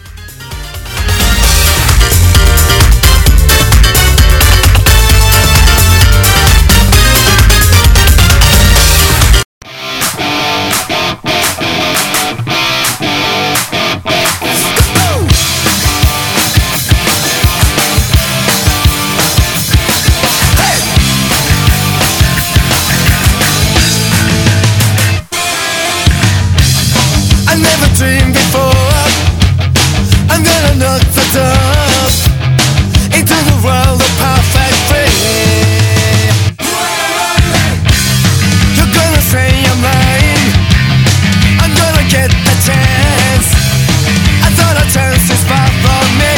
Dreamed before I'm gonna knock the door into the world of perfect free. You're gonna say I'm lying, I'm gonna get the chance. I thought a chance is far from me.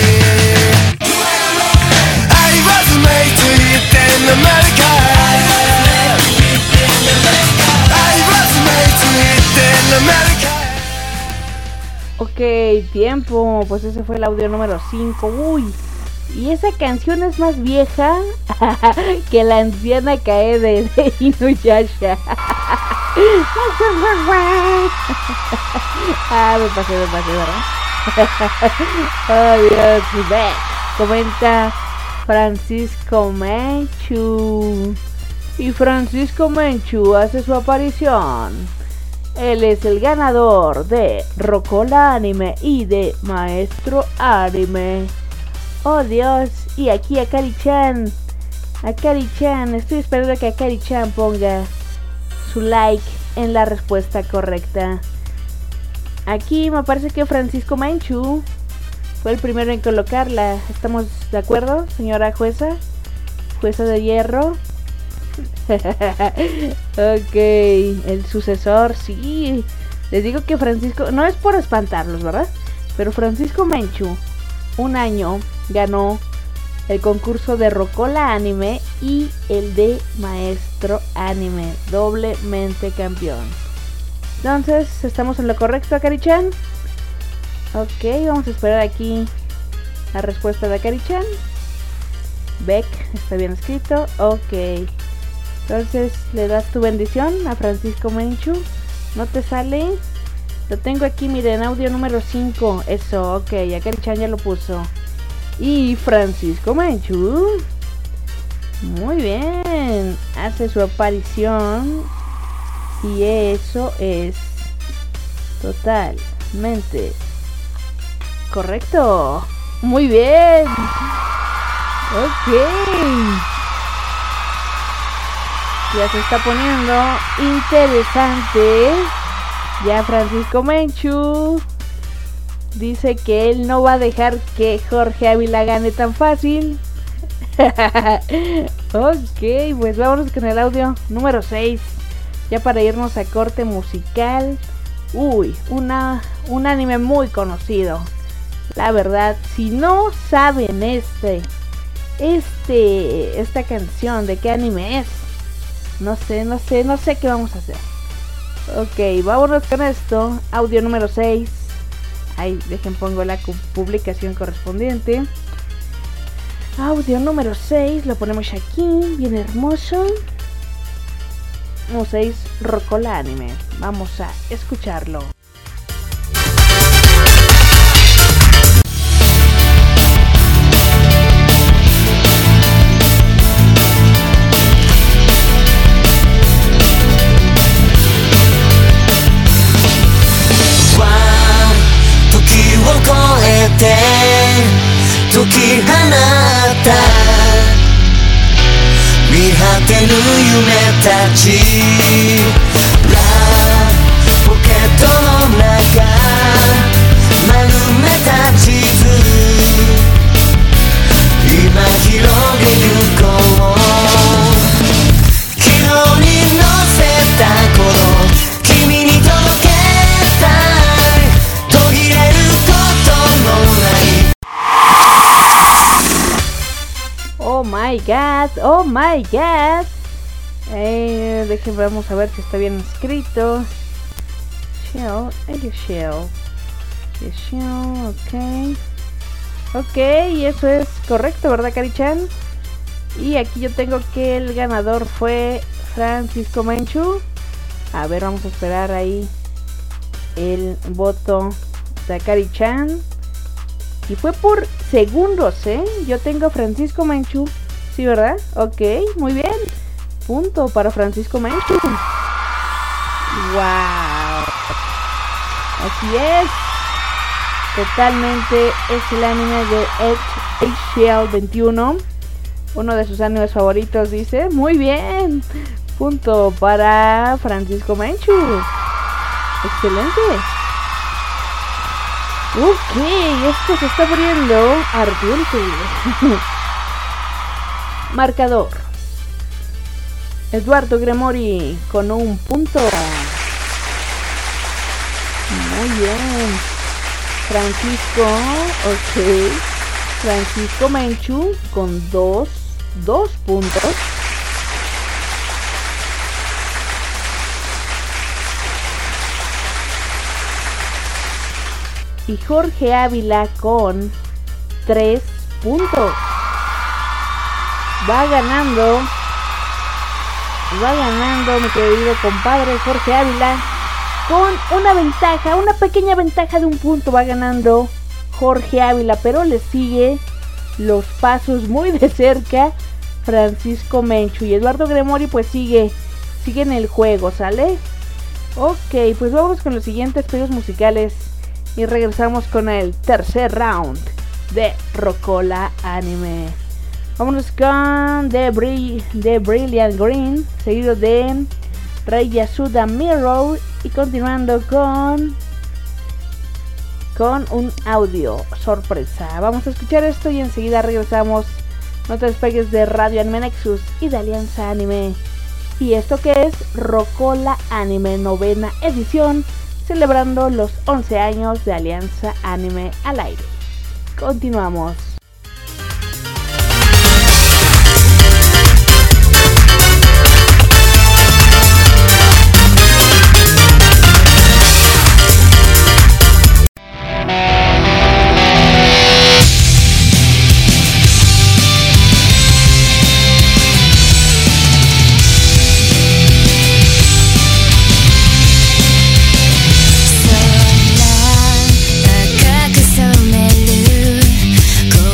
I was made to hit in America. I was made to hit in America. Ok, tiempo, pues ese fue el audio número 5. Uy, y esa canción es más vieja que la anciana Kae de Inuyasha. Me pasé, ¿verdad? Oh, Dios, y ve, comenta Francisco Menchu. Y Francisco Menchu hace su aparición. Él es el ganador de Rocola Anime y de Maestro Anime. Oh Dios, y aquí Akari-chan, estoy esperando que Akari-chan ponga su like en la respuesta correcta. Aquí me parece que Francisco Menchu fue el primero en colocarla. ¿Estamos de acuerdo, señora jueza? Jueza de hierro. Ok, el sucesor, sí. Les digo que Francisco, no es por espantarlos, ¿verdad? Pero Francisco Menchu, un año ganó el concurso de Rocola Anime y el de Maestro Anime, doblemente campeón. Entonces, ¿estamos en lo correcto, Akari-chan? Ok, vamos a esperar aquí la respuesta de Akari-chan. Beck, está bien escrito, ok. Entonces le das tu bendición a Francisco Menchu. ¿No te sale? Lo tengo aquí, miren, audio número 5. Eso, ok, Akari-chan ya lo puso. Y Francisco Menchu, muy bien, hace su aparición. Y eso es totalmente correcto. Muy bien. Ok. Ya se está poniendo interesante. Ya Francisco Menchu dice que él no va a dejar que Jorge Ávila gane tan fácil. Ok, pues vámonos con el audio número 6. Ya para irnos a corte musical. Uy, un anime muy conocido. La verdad, si no saben esta canción de qué anime es, no sé qué vamos a hacer. Ok, vámonos con esto. Audio número 6. Ahí, dejen pongo la publicación correspondiente. Audio número 6, lo ponemos aquí, bien hermoso. Número 6, Rocola Anime. Vamos a escucharlo. my god, oh my god. Déjenme, vamos a ver si está bien escrito. Shell, ok. Ok, y eso es correcto, ¿verdad, Cari-chan? Y aquí yo tengo que el ganador fue Francisco Menchu. A ver, vamos a esperar ahí el voto de Cari-chan. Y fue por segundos, Yo tengo a Francisco Menchu. Sí, ¿verdad? Ok, muy bien. Punto para Francisco Menchu. Wow. Así es. Totalmente es el anime de HL 21. Uno de sus animes favoritos, dice. Muy bien. Punto para Francisco Menchu. Excelente. Ok, esto se está abriendo ardiente. Marcador. Eduardo Gremori con un punto. Muy bien. Francisco, ok. Francisco Menchu con dos puntos. Y Jorge Ávila con 3 puntos. Va ganando mi querido compadre Jorge Ávila con una ventaja, una pequeña ventaja de un punto. Va ganando Jorge Ávila, pero le sigue los pasos muy de cerca Francisco Menchu. Y Eduardo Gremori pues sigue en el juego, ¿sale? Ok, pues vamos con los siguientes pedidos musicales y regresamos con el tercer round de Rocola Anime. Vámonos con The Brilliant Green, seguido de Rei Yasuda Mirror, y continuando con un audio sorpresa. Vamos a escuchar esto y enseguida regresamos. No te despegues de Radio Anime Nexus y de Alianza Anime. Y esto que es Rocola Anime 9ª edición, celebrando los 11 años de Alianza Anime al aire. Continuamos. 「空赤く染める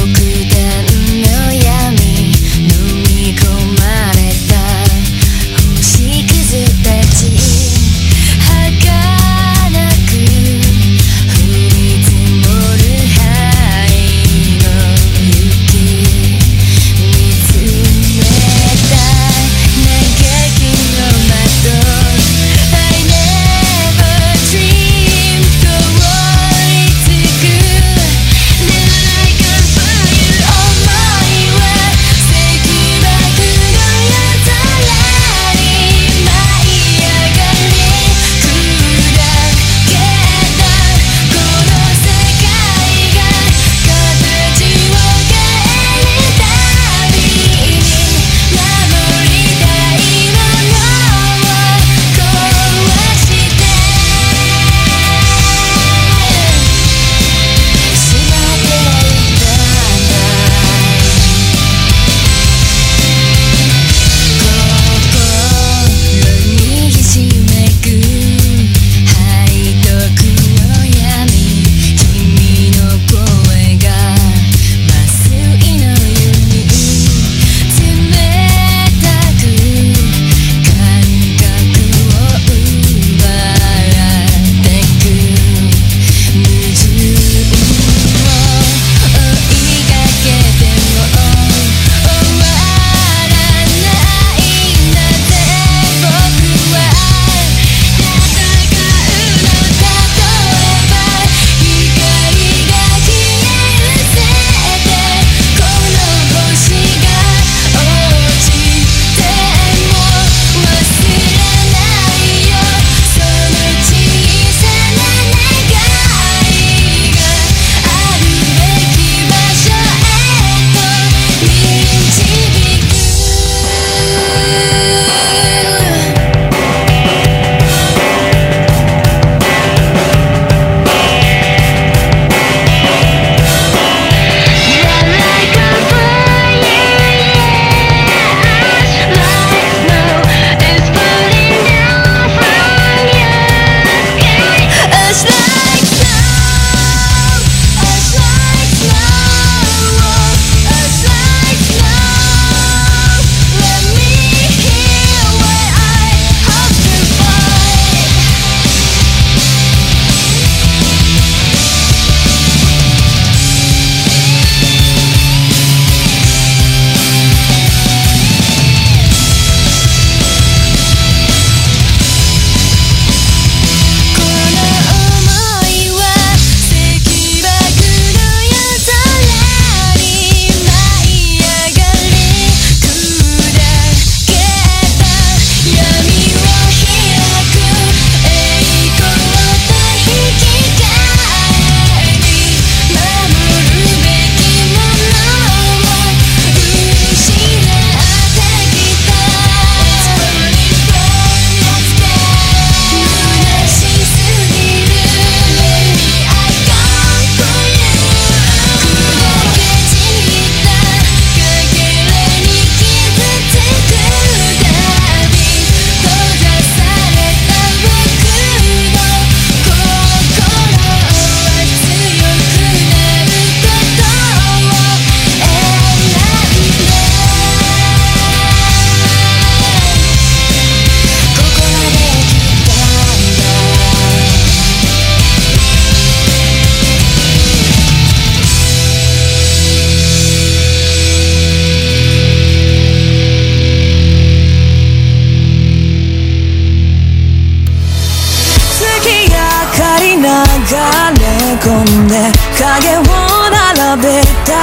流れ込んで影を並べた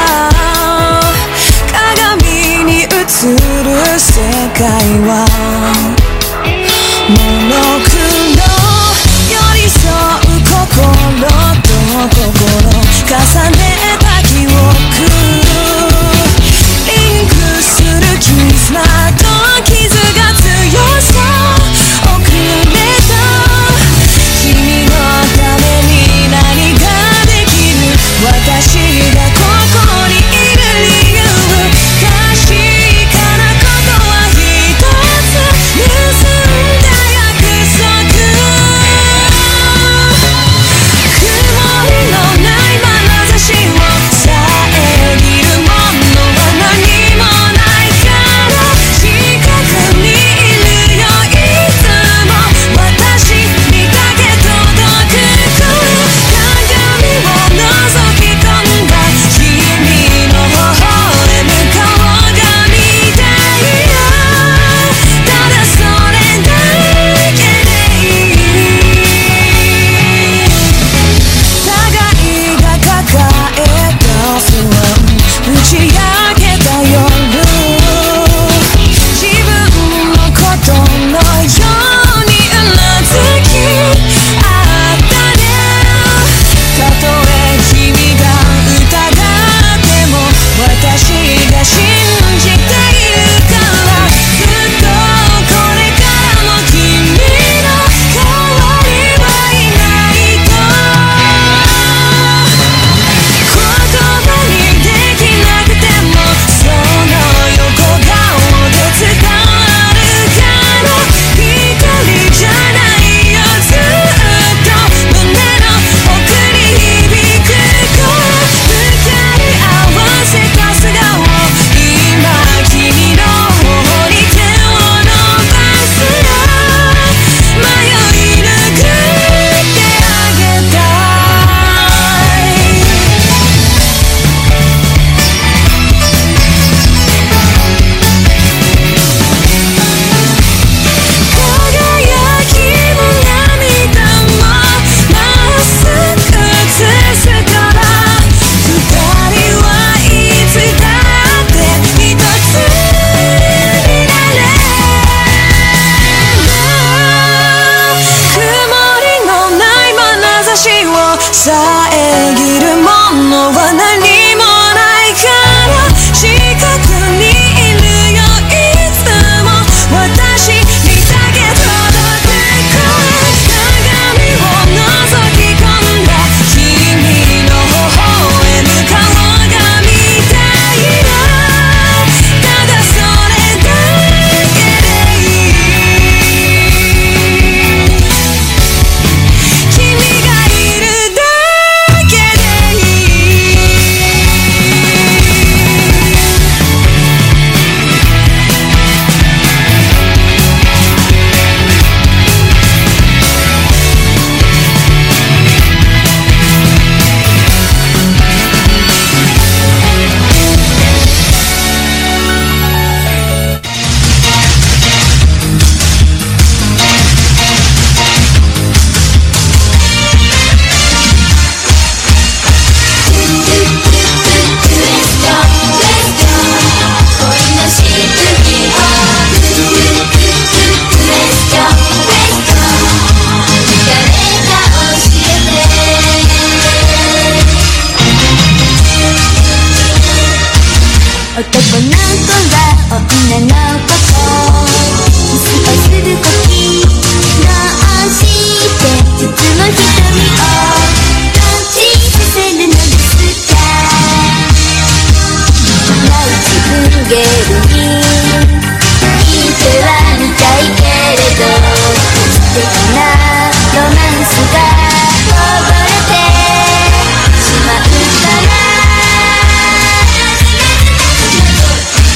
鏡に映る世界はモノクロ寄り添う心と心重ねた記憶リンクする絆と傷が強さ遅れた君のために何ができる私がここにいる理由確かなことは一つ結んだ約束曇りのない眼差しを遮るものは何もないから近くにいるよいつも私にだけ届く鏡を覗き込んだ君の頬へ向かうが見たいよただそれだけでいい互いが抱えた不安打ち明けた夜自分のことのようにうなずきあったねたとえ君が疑っても私が信じているからずっとこれからも君の代わりはいないと言葉にできなくてもその横顔で伝わるから一人じゃないよずっと胸の奥に響く声向かい合わせた素顔今君の頬に手を伸ばすよ迷い抜くってあげたい輝きも涙もまっすぐ映すから二人はいつだって一つになれる曇りのない眼差しを遮るものは何もないから近くにいるよいつも私にだけ届く声鏡を覗き込んだ君の頬へ向かうが見たいよただそれだけでいい君がいるだけでいい男の子は女の子とキスをするときどうして実の瞳を感じさせるのですかナイチンゲールに聞いてはみたいけれど素敵なロマンスがこぼれてしまうから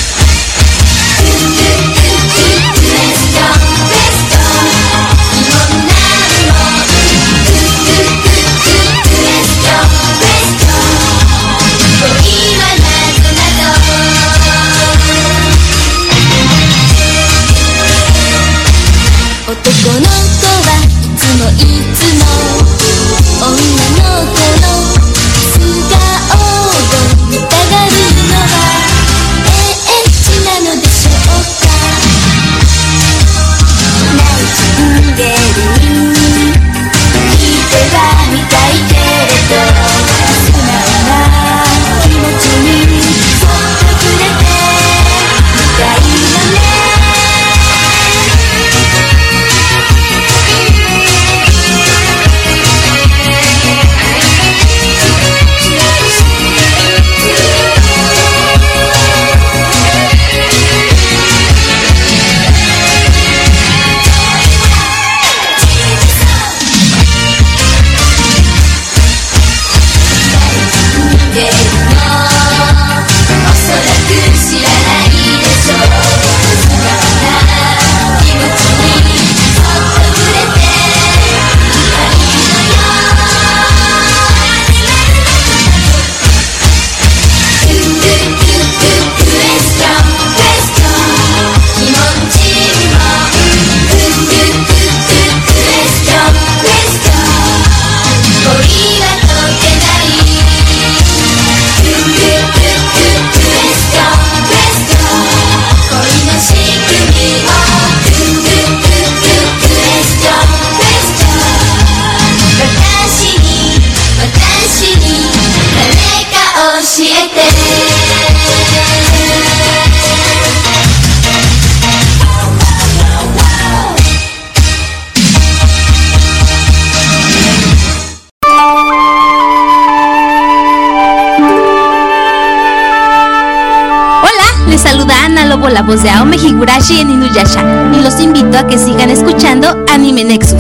nuevo la voz de Aome Higurashi en Inuyasha y los invito a que sigan escuchando Anime Nexus.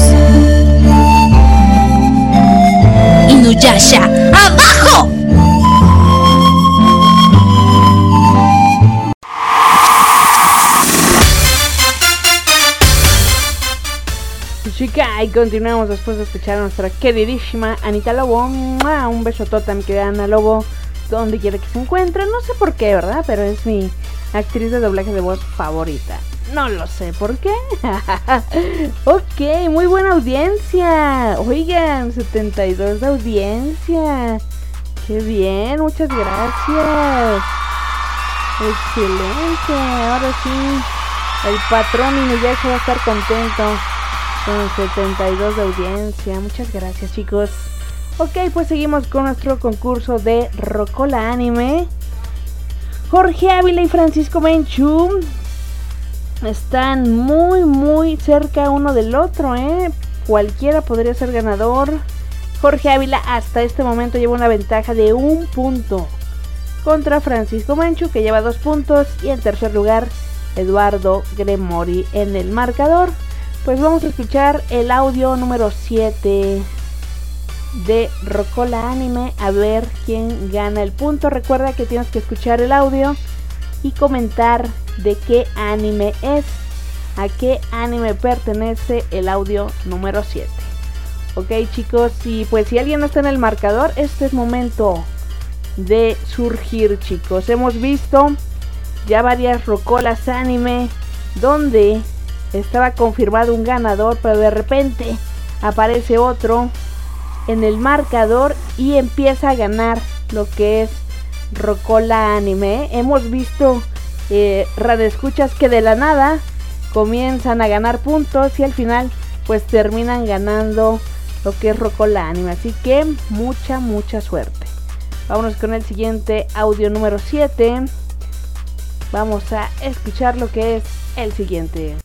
Inuyasha, ¡abajo! Chica, y continuamos después de escuchar a nuestra queridísima Anita Lobo. ¡Mua! Un besotote a mi querida Ana Lobo, donde quiera que se encuentre. No sé por qué, ¿verdad? Pero es mi actriz de doblaje de voz favorita. No lo sé por qué. Ok, muy buena audiencia. Oigan, 72 de audiencia. Qué bien, muchas gracias. Excelente. Ahora sí, el patrón Inuyasha va a estar contento con 72 de audiencia. Muchas gracias, chicos. Ok, pues seguimos con nuestro concurso de Rocola Anime. Jorge Ávila y Francisco Menchu están muy cerca uno del otro, cualquiera podría ser ganador. Jorge Ávila hasta este momento lleva una ventaja de 1 punto contra Francisco Menchu, que lleva 2 puntos, y en tercer lugar Eduardo Gremori en el marcador. Pues vamos a escuchar el audio número 7 de Rocola Anime, a ver quién gana el punto. Recuerda que tienes que escuchar el audio y comentar de qué anime es, a qué anime pertenece el audio número 7. Ok, chicos, y pues si alguien no está en el marcador, este es momento de surgir, chicos. Hemos visto ya varias Rocolas Anime donde estaba confirmado un ganador, pero de repente aparece otro en el marcador y empieza a ganar lo que es Rocola Anime. Hemos visto radioescuchas que de la nada comienzan a ganar puntos y al final pues terminan ganando lo que es Rocola Anime. Así que mucha suerte. Vámonos con el siguiente audio número 7. Vamos a escuchar lo que es el siguiente.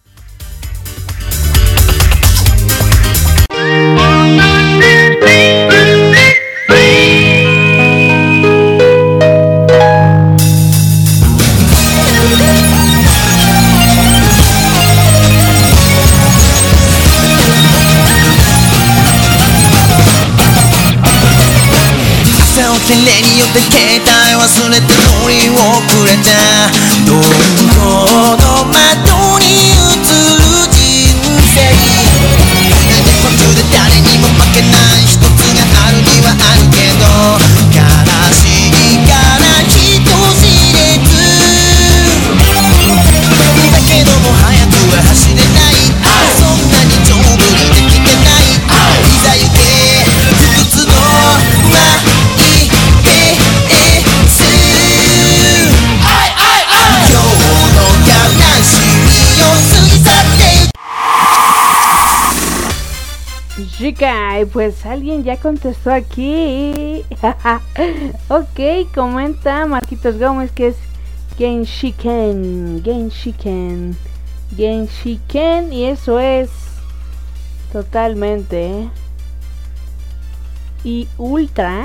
朝起き例によって携帯忘れて乗り遅れたどこの窓に映る人生途中で誰にも負けない一つがあるにはあるけど悲しいから人知れずだけども早くは走れないそんなに丈夫にできてないいざ行け不屈のマイペース今日の悲しみを過ぎ去って Chica, pues alguien ya contestó aquí. Ok, comenta Marquitos Gómez que es Genshiken, y eso es totalmente y ultra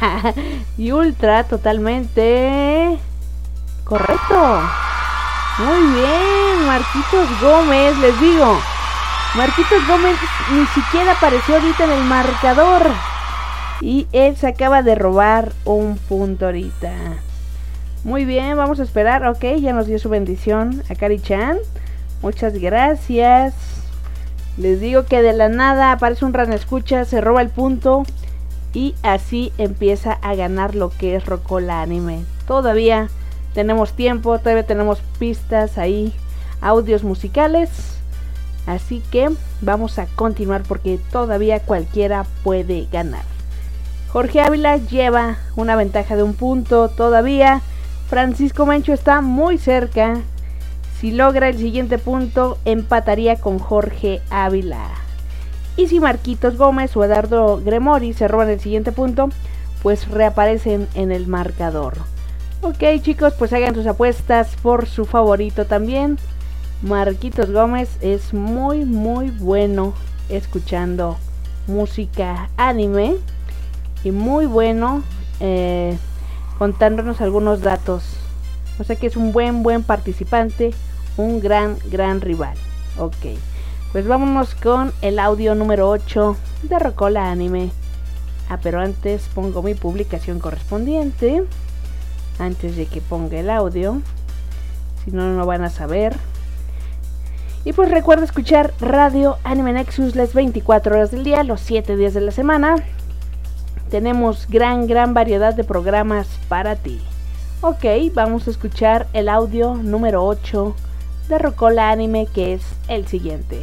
totalmente correcto. Muy bien, Marquitos Gómez, les digo. Marquitos Gómez ni siquiera apareció ahorita en el marcador y él se acaba de robar 1 punto ahorita. Muy bien, vamos a esperar. Ok, ya nos dio su bendición a Kari-chan. Muchas gracias. Les digo que de la nada aparece un radioescucha, se roba el punto y así empieza a ganar lo que es Rocola Anime. Todavía tenemos tiempo, todavía tenemos pistas ahí, audios musicales. Así que vamos a continuar porque todavía cualquiera puede ganar. Jorge Ávila lleva una ventaja de 1 punto todavía. Francisco Mencho está muy cerca. Si logra el siguiente punto, empataría con Jorge Ávila. Y si Marquitos Gómez o Eduardo Gremori se roban el siguiente punto, pues reaparecen en el marcador. Ok, chicos, pues hagan sus apuestas por su favorito también. Marquitos Gómez es muy bueno escuchando música anime y muy bueno contándonos algunos datos O sea que es un buen participante, un gran rival. Ok, pues vámonos con el audio número 8 de Rocola Anime. Pero antes pongo mi publicación correspondiente, antes de que ponga el audio, si no, no van a saber. Y pues recuerda escuchar Radio Anime Nexus las 24 horas del día, los 7 días de la semana. Tenemos gran variedad de programas para ti. Ok, vamos a escuchar el audio número 8 de Rocola Anime, que es el siguiente.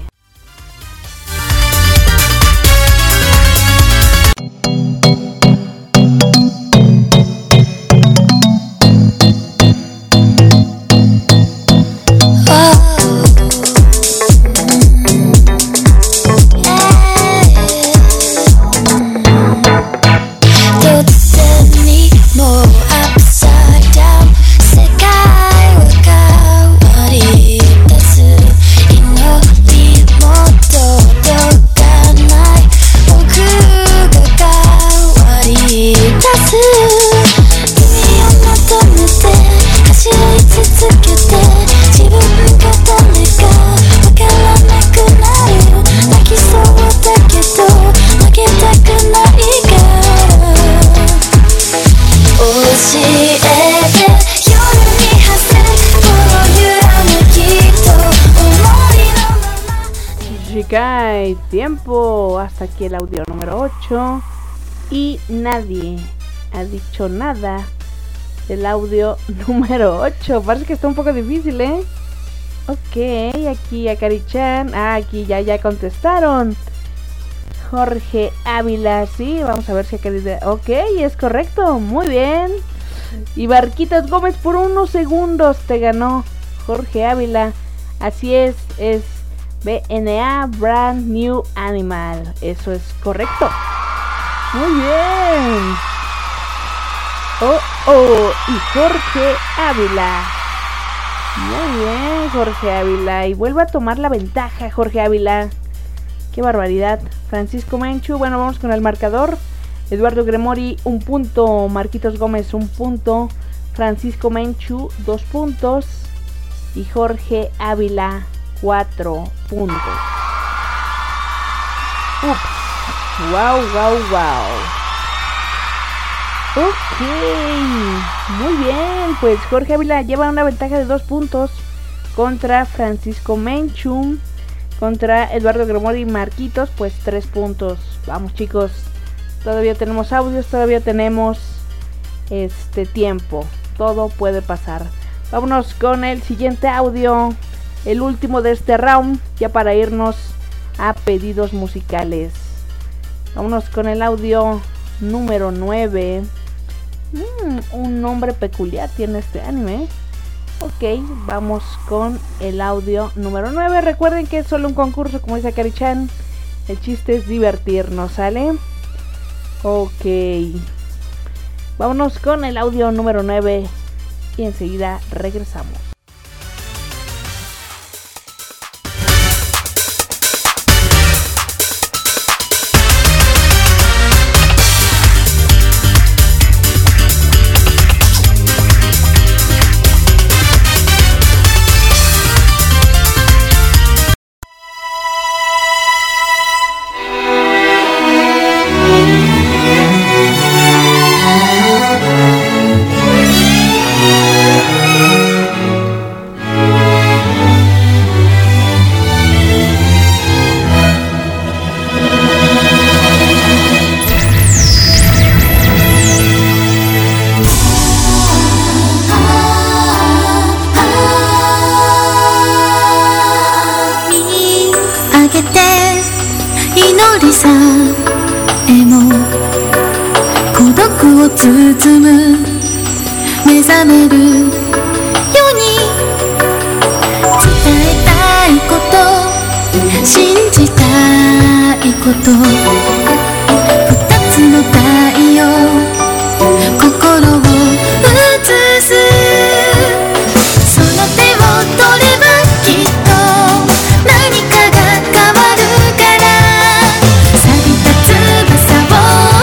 Hay tiempo, hasta aquí el audio número 8 y nadie ha dicho nada del audio número 8. Parece que está un poco difícil, Ok, aquí a Cari-chan, aquí ya contestaron. Jorge Ávila, sí, vamos a ver si acá dice, ok, es correcto, muy bien. Y Barquitas Gómez por unos segundos te ganó Jorge Ávila, así es BNA Brand New Animal. Eso es correcto. Muy bien. Y Jorge Ávila. Muy bien, Jorge Ávila. Y vuelve a tomar la ventaja, Jorge Ávila. Qué barbaridad. Francisco Menchu. Bueno, vamos con el marcador. Eduardo Gremori, 1 punto. Marquitos Gómez, 1 punto. Francisco Menchu, 2 puntos. Y Jorge Ávila, 4 puntos. Ups. Wow. Ok. Muy bien. Pues Jorge Ávila lleva una ventaja de 2 puntos contra Francisco Menchum. Contra Eduardo Gremori y Marquitos, pues 3 puntos. Vamos, chicos. Todavía tenemos audios, todavía tenemos tiempo. Todo puede pasar. Vámonos con el siguiente audio. El último de este round, ya para irnos a pedidos musicales. Vámonos con el audio número 9. Un nombre peculiar tiene este anime. Ok, vamos con el audio número 9. Recuerden que es solo un concurso, como dice Cari-chan. El chiste es divertirnos, ¿sale? Ok. Vámonos con el audio número 9 y enseguida regresamos.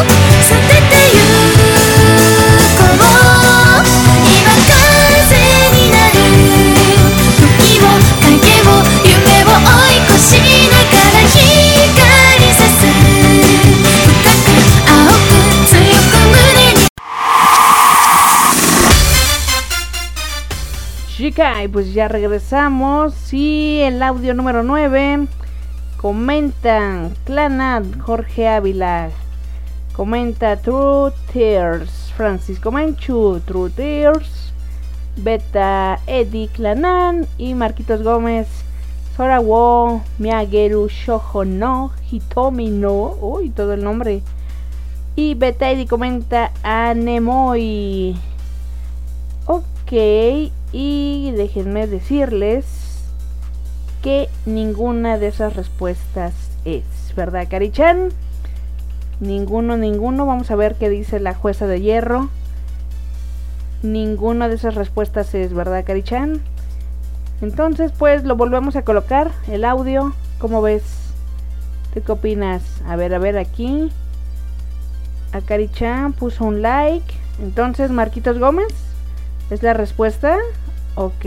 風 música y pues ya regresamos. Sí, el audio número 9. Comentan Clanad, Jorge Ávila. Comenta True Tears, Francisco Menchu, True Tears. Beta Eddie Clanan y Marquitos Gómez, Sora Wo, Miageru Shoujo no, Hitomi no, uy, todo el nombre. Y Beta Eddie comenta Anemoi. Ok, y déjenme decirles que ninguna de esas respuestas es, ¿verdad, Cari-chan? Ninguno. Vamos a ver qué dice la jueza de hierro. Ninguna de esas respuestas es, ¿verdad, Cari-chan? Entonces, pues lo volvemos a colocar, el audio. ¿Cómo ves? ¿Tú qué opinas? A ver, aquí. A Cari-chan puso un like. Entonces, Marquitos Gómez es la respuesta. Ok.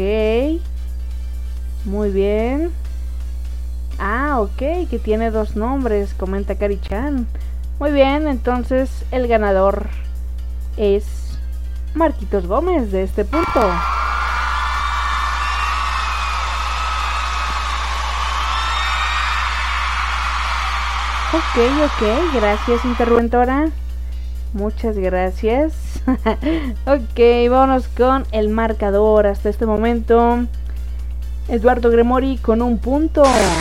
Muy bien. Ah, ok, que tiene 2 nombres, comenta Cari-chan. Muy bien, entonces el ganador es Marquitos Gómez de este punto. Ok, gracias, interventora. Muchas gracias. Ok, vámonos con el marcador hasta este momento. Eduardo Gremori con 1 punto.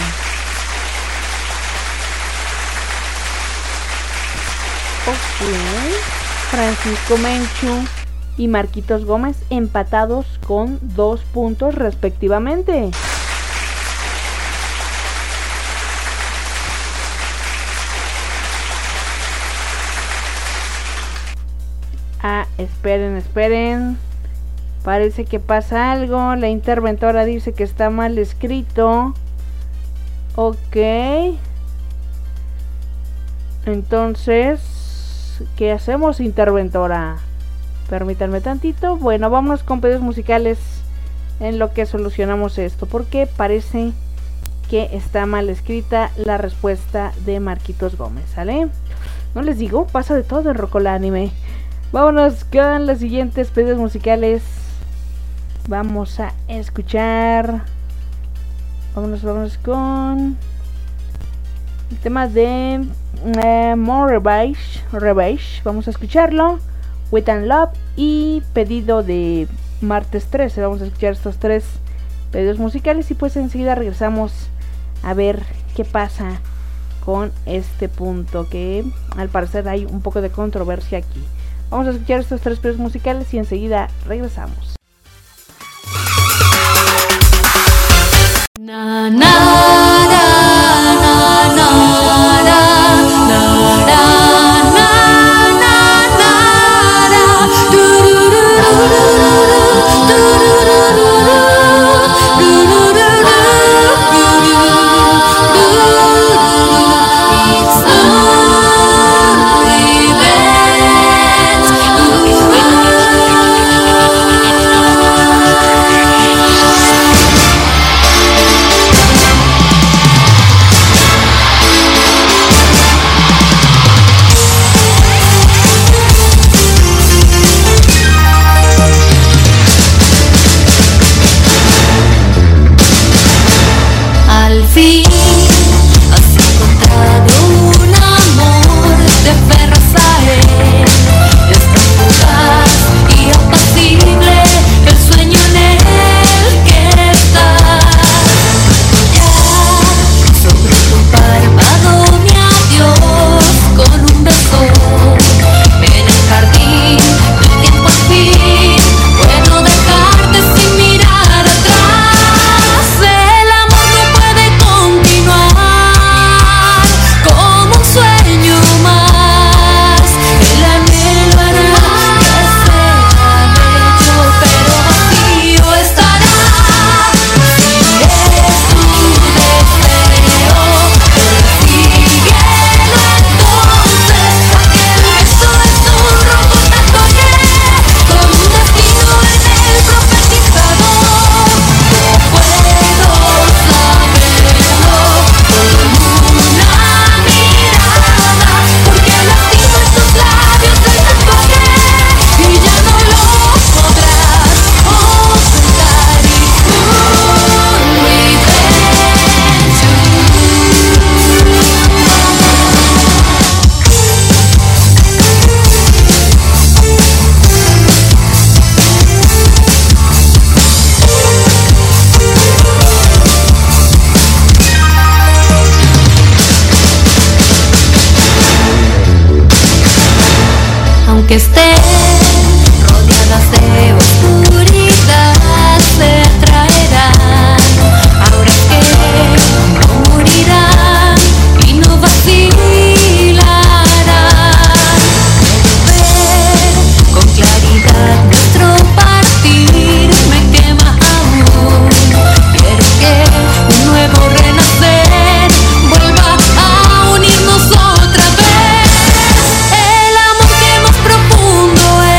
Ok, Francisco Menchu y Marquitos Gómez empatados con 2 puntos respectivamente. Ah, esperen. Parece que pasa algo. La interventora dice que está mal escrito. Ok. Entonces, ¿qué hacemos, interventora? Permítanme tantito. Bueno, vámonos con pedidos musicales en lo que solucionamos esto, porque parece que está mal escrita la respuesta de Marquitos Gómez, ¿sale? No les digo, pasa de todo en Rocola Anime. Vámonos con los siguientes pedidos musicales. Vamos a escuchar. Vámonos con el tema de More Revenge. Vamos a escucharlo. With and Love y pedido de martes 13. Vamos a escuchar estos 3 pedidos musicales y pues enseguida regresamos a ver qué pasa con este punto, que al parecer hay un poco de controversia aquí. Vamos a escuchar estos 3 pedidos musicales y enseguida regresamos. Na na na na na na que estén rodeadas de oscuridad se atraerán. Ahora es que no morirán y no vacilarán. Puedo ver con claridad nuestro partir, me quema aún. Quiero que un nuevo renacer vuelva a unirnos otra vez. El amor que más profundo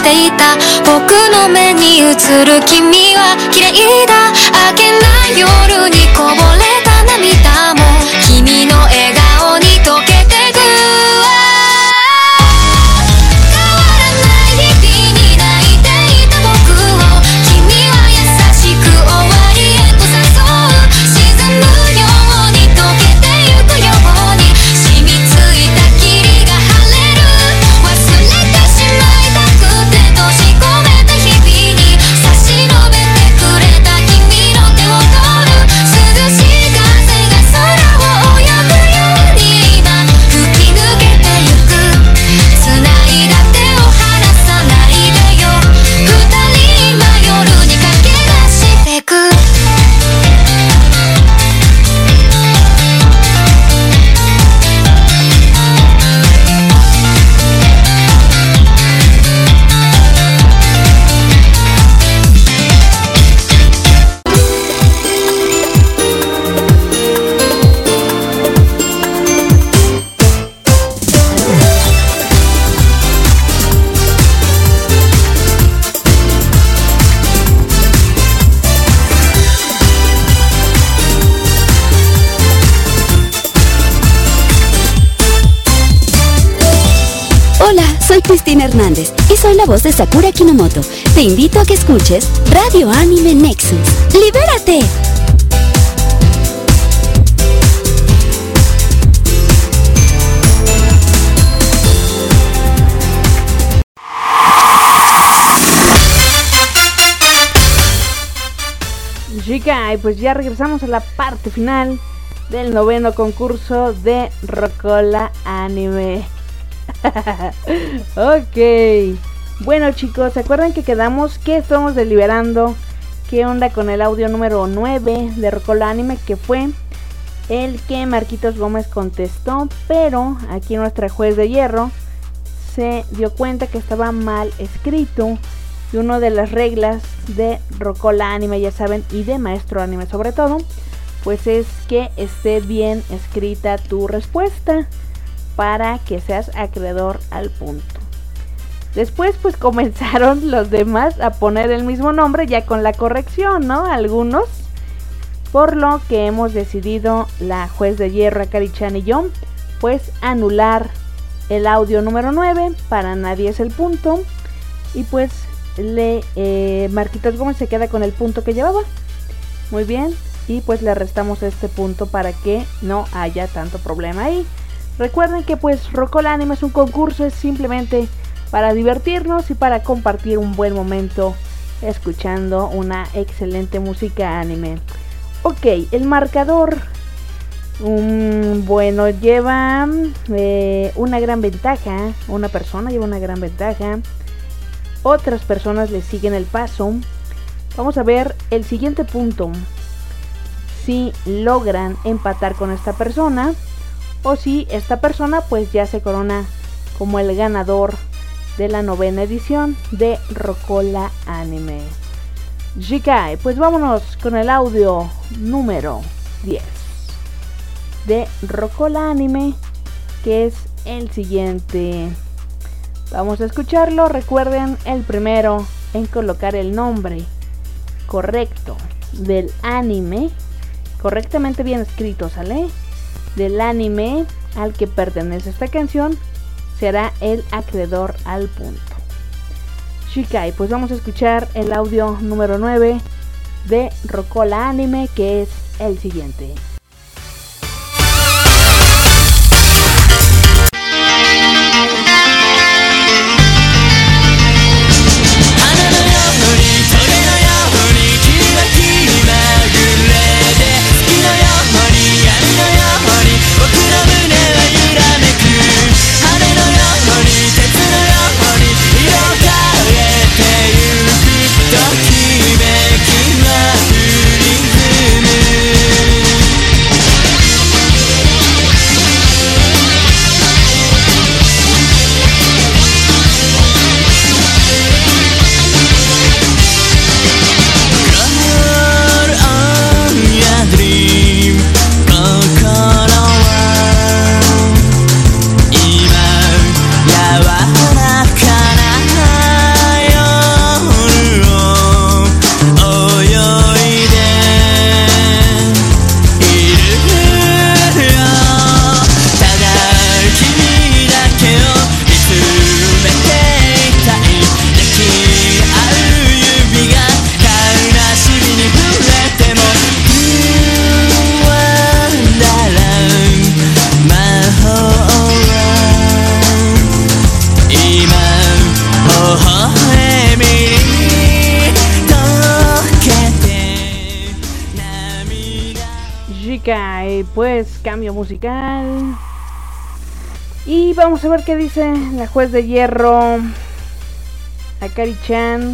ていた僕の目に映る君は綺麗だ明けない夜にこぼれた涙も君の笑顔に溶けてく変わらない日々に泣いていた僕を君は優しく終わりへと誘う沈むように溶けてゆくように染みついた霧が晴れる忘れてしまいたくて閉じ込めた日々に差し伸べてくれた君の手を取る涼しい風が空を泳ぐように今吹き抜けてゆく繋いだ手を離さないでよ二人今夜に駆け出してく Hola, soy Cristina Hernández y soy la voz de Sakura Kinomoto. Te invito a que escuches Radio Anime Nexus. ¡Libérate! Chica, y pues ya regresamos a la parte final del 9º concurso de Rocola Anime. Ok. Bueno, chicos, ¿se acuerdan que quedamos que estamos deliberando qué onda con el audio número 9 de Rocola Anime, que fue el que Marquitos Gómez contestó, pero aquí nuestra juez de hierro se dio cuenta que estaba mal escrito? Y una de las reglas de Rocola Anime, ya saben, y de Maestro Anime sobre todo, pues es que esté bien escrita tu respuesta para que seas acreedor al punto. Después pues comenzaron los demás a poner el mismo nombre ya con la corrección, ¿no? Algunos, por lo que hemos decidido la juez de hierro, Akari-chan y yo, pues anular el audio número 9, para nadie es el punto, y pues Marquitos Gómez se queda con el punto que llevaba. Muy bien, y pues le restamos este punto para que no haya tanto problema ahí. Recuerden que pues Rocola Anime es un concurso, es simplemente para divertirnos y para compartir un buen momento escuchando una excelente música anime. Ok, el marcador, bueno, lleva una gran ventaja. Una persona lleva una gran ventaja. Otras personas le siguen el paso. Vamos a ver el siguiente punto, si logran empatar con esta persona, o si esta persona pues ya se corona como el ganador de la 9ª edición de Rocola Anime. Shikai, pues vámonos con el audio número 10 de Rocola Anime, que es el siguiente. Vamos a escucharlo. Recuerden, el primero en colocar el nombre correcto del anime, correctamente bien escrito, ¿sale? Del anime al que pertenece esta canción, será el acreedor al punto. Shikai, pues vamos a escuchar el audio número 9 de Rocola Anime, que es el siguiente. Jikai, pues cambio musical. Y vamos a ver qué dice la juez de hierro. Akari-chan.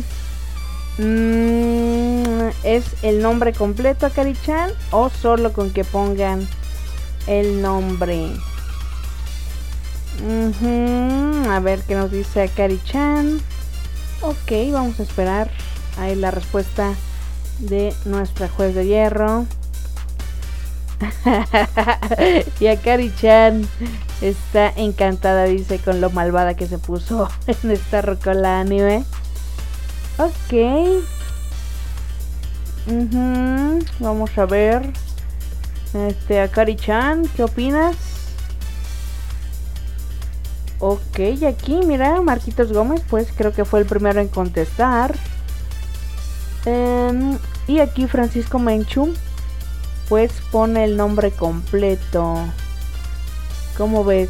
¿Es el nombre completo, Akari-chan? ¿O solo con que pongan el nombre? A ver qué nos dice Akari-chan. Ok, vamos a esperar ahí la respuesta de nuestra juez de hierro. Y Akari-chan está encantada, dice, con lo malvada que se puso en esta rocola anime. Ok. Vamos a ver. Akari-chan, ¿qué opinas? Ok, aquí mira, Marquitos Gómez, pues creo que fue el primero en contestar. Y aquí Francisco Menchu, pues pone el nombre completo. ¿Cómo ves?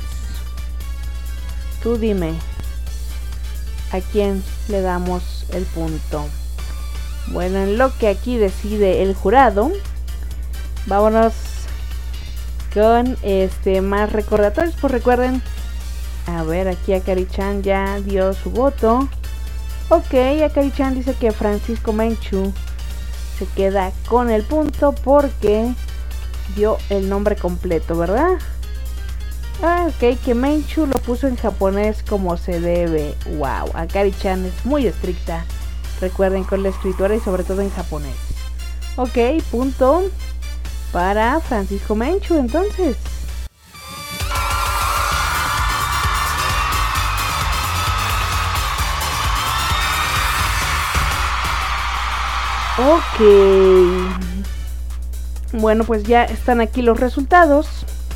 Tú dime, ¿a quién le damos el punto? Bueno, en lo que aquí decide el jurado, vámonos con más recordatorios. Pues recuerden, a ver, aquí Akari-chan ya dio su voto. Ok, Akari-chan dice que Francisco Menchu se queda con el punto porque dio el nombre completo, ¿verdad? Ok, que Menchu lo puso en japonés como se debe. Wow, Akari-chan es muy estricta, recuerden, con la escritura y sobre todo en japonés. Ok, punto para Francisco Menchu entonces. Ok. Bueno, pues ya están aquí los resultados.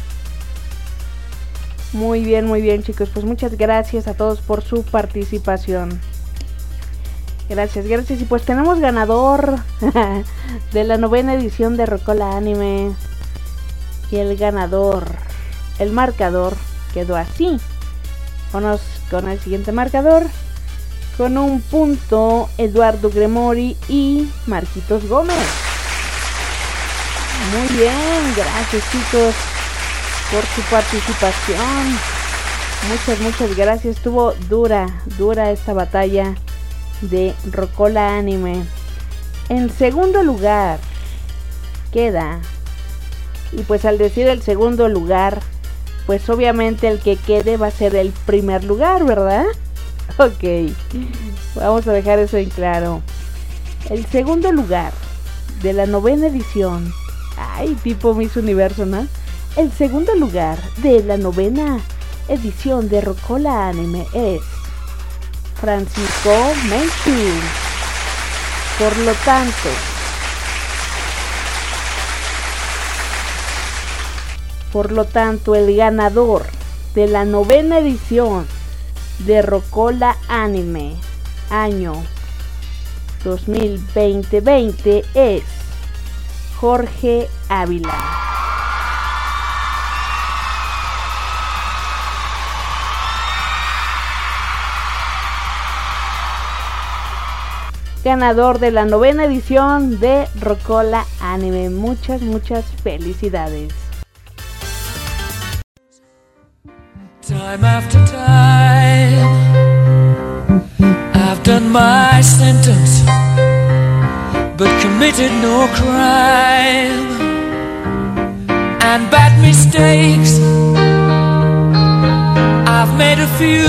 Muy bien, chicos. Pues muchas gracias a todos por su participación. Gracias. Y pues tenemos ganador de la 9ª edición de Rocola Anime. Y el ganador, el marcador, quedó así. Vámonos con el siguiente marcador. Con un punto, Eduardo Gremori y Marquitos Gómez. Muy bien, gracias, chicos, por su participación. Muchas gracias. Estuvo dura esta batalla de Rocola Anime. En segundo lugar queda, y pues al decir el segundo lugar, pues obviamente el que quede va a ser el primer lugar, ¿verdad? Ok, vamos a dejar eso en claro. El segundo lugar de la 9ª edición, ay, tipo Miss Universo, ¿no? El segundo lugar de la 9ª edición de Rocola Anime es Francisco Menchu. Por lo tanto, el ganador de la 9ª edición de Rocola Anime año 2020 es Jorge Ávila. Ganador de la 9ª edición de Rocola Anime. Muchas felicidades. Time after time, I've done my sentence, but committed no crime. And bad mistakes, I've made a few.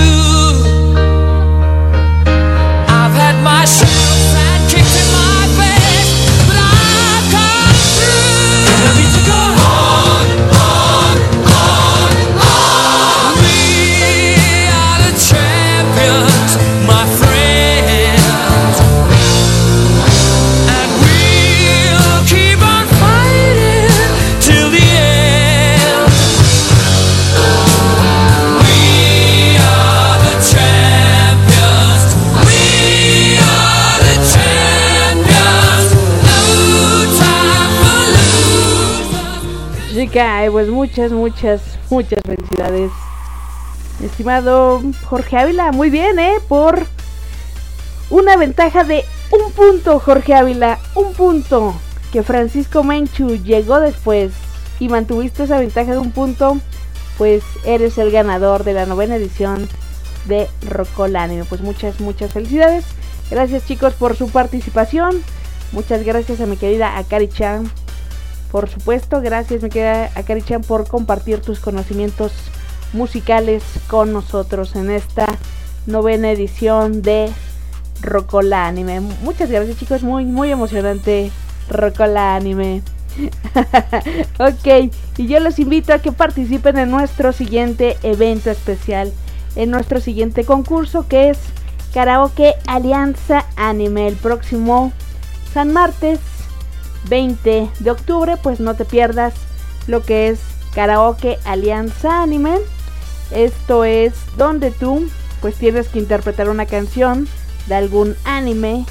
I've had my shots and kicks in my face, but I've come through. I need to go on. We are the champions, my friends, and we'll keep on fighting till the end. We are the champions. We are the champions. No time for losers. Chica, pues muchas felicidades, estimado Jorge Ávila. Muy bien, por una ventaja de un punto, Jorge Ávila, un punto, que Francisco Menchu llegó después y mantuviste esa ventaja de un punto, pues eres el ganador de la 9ª edición de Rocola Anime. Pues muchas felicidades. Gracias chicos por su participación. Muchas gracias a mi querida Akari-chan. Por supuesto, gracias mi querida Akari-chan por compartir tus conocimientos musicales con nosotros en esta 9ª edición de Rocola Anime. Muchas gracias chicos, muy emocionante Rocola Anime. Ok, y yo los invito a que participen en nuestro siguiente evento especial, en nuestro siguiente concurso, que es Karaoke Alianza Anime, el próximo San Martes 20 de octubre. Pues no te pierdas lo que es Karaoke Alianza Anime. Esto es donde tú pues tienes que interpretar una canción de algún anime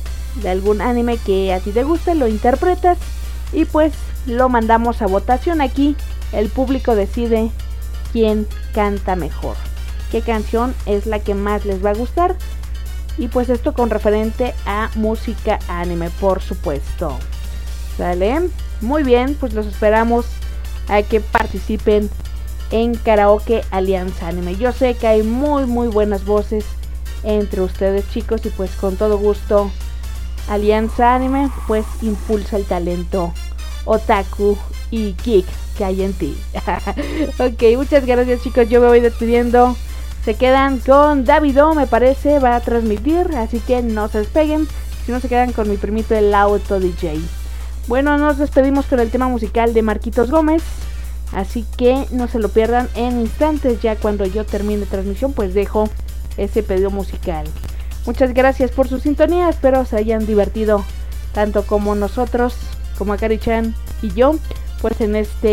que a ti te guste, lo interpretas y pues lo mandamos a votación. Aquí el público decide quién canta mejor, qué canción es la que más les va a gustar, y pues esto con referente a música anime, por supuesto. ¿Sale? Muy bien, pues los esperamos a que participen en Karaoke Alianza Anime. Yo sé que hay muy buenas voces entre ustedes chicos, y pues con todo gusto Alianza Anime pues impulsa el talento otaku y geek que hay en ti. Ok, muchas gracias chicos, yo me voy despidiendo. Se quedan con Davido, me parece, va a transmitir, así que no se despeguen, si no se quedan con mi primito el Auto DJ. Bueno, nos despedimos con el tema musical de Marquitos Gómez, así que no se lo pierdan en instantes. Ya cuando yo termine transmisión pues dejo ese pedido musical. Muchas gracias por su sintonía, espero se hayan divertido tanto como nosotros, como Akari-chan y yo, pues en esta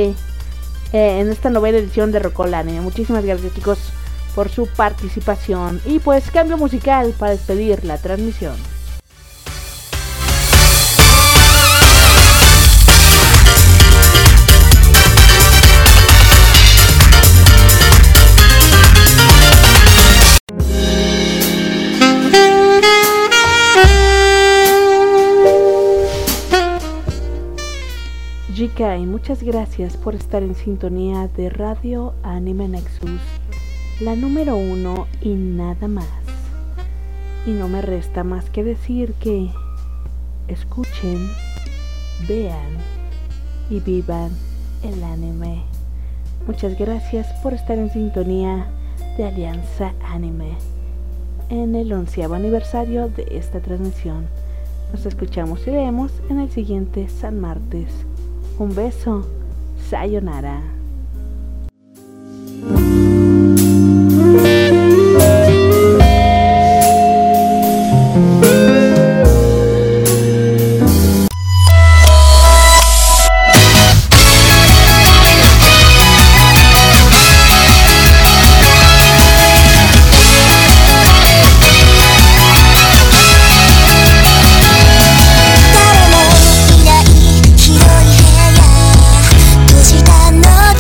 9ª edición de Rocola Anime. Muchísimas gracias chicos por su participación, y pues cambio musical para despedir la transmisión. Jikai, muchas gracias por estar en sintonía de Radio Anime Nexus, la número 1 y nada más. Y no me resta más que decir que escuchen, vean y vivan el anime. Muchas gracias por estar en sintonía de Alianza Anime en el 11º aniversario de esta transmisión. Nos escuchamos y vemos en el siguiente San Martes. Un beso, sayonara. 「誰もいない広い部屋」「閉じたの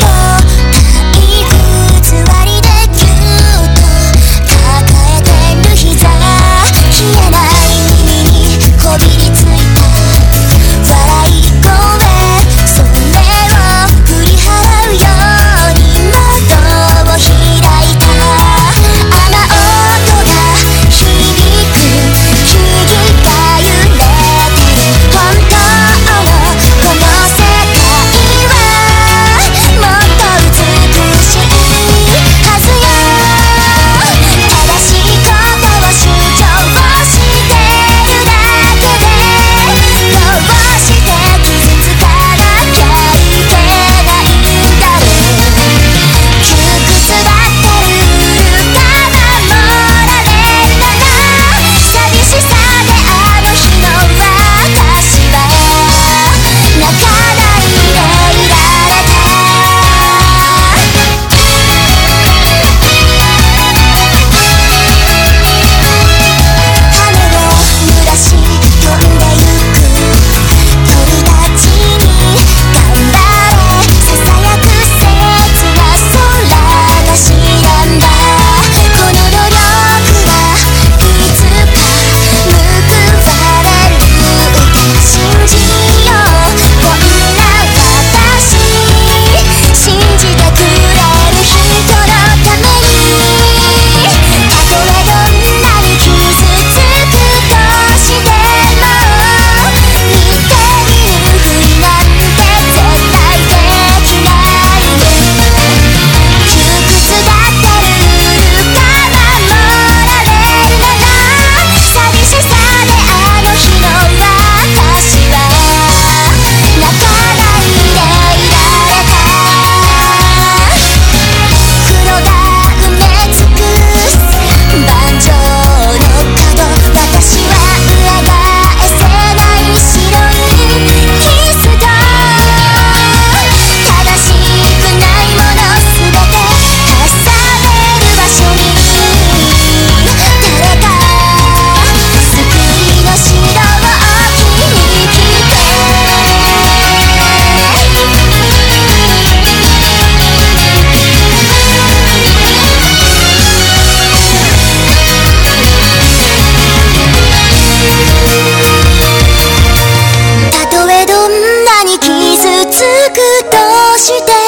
として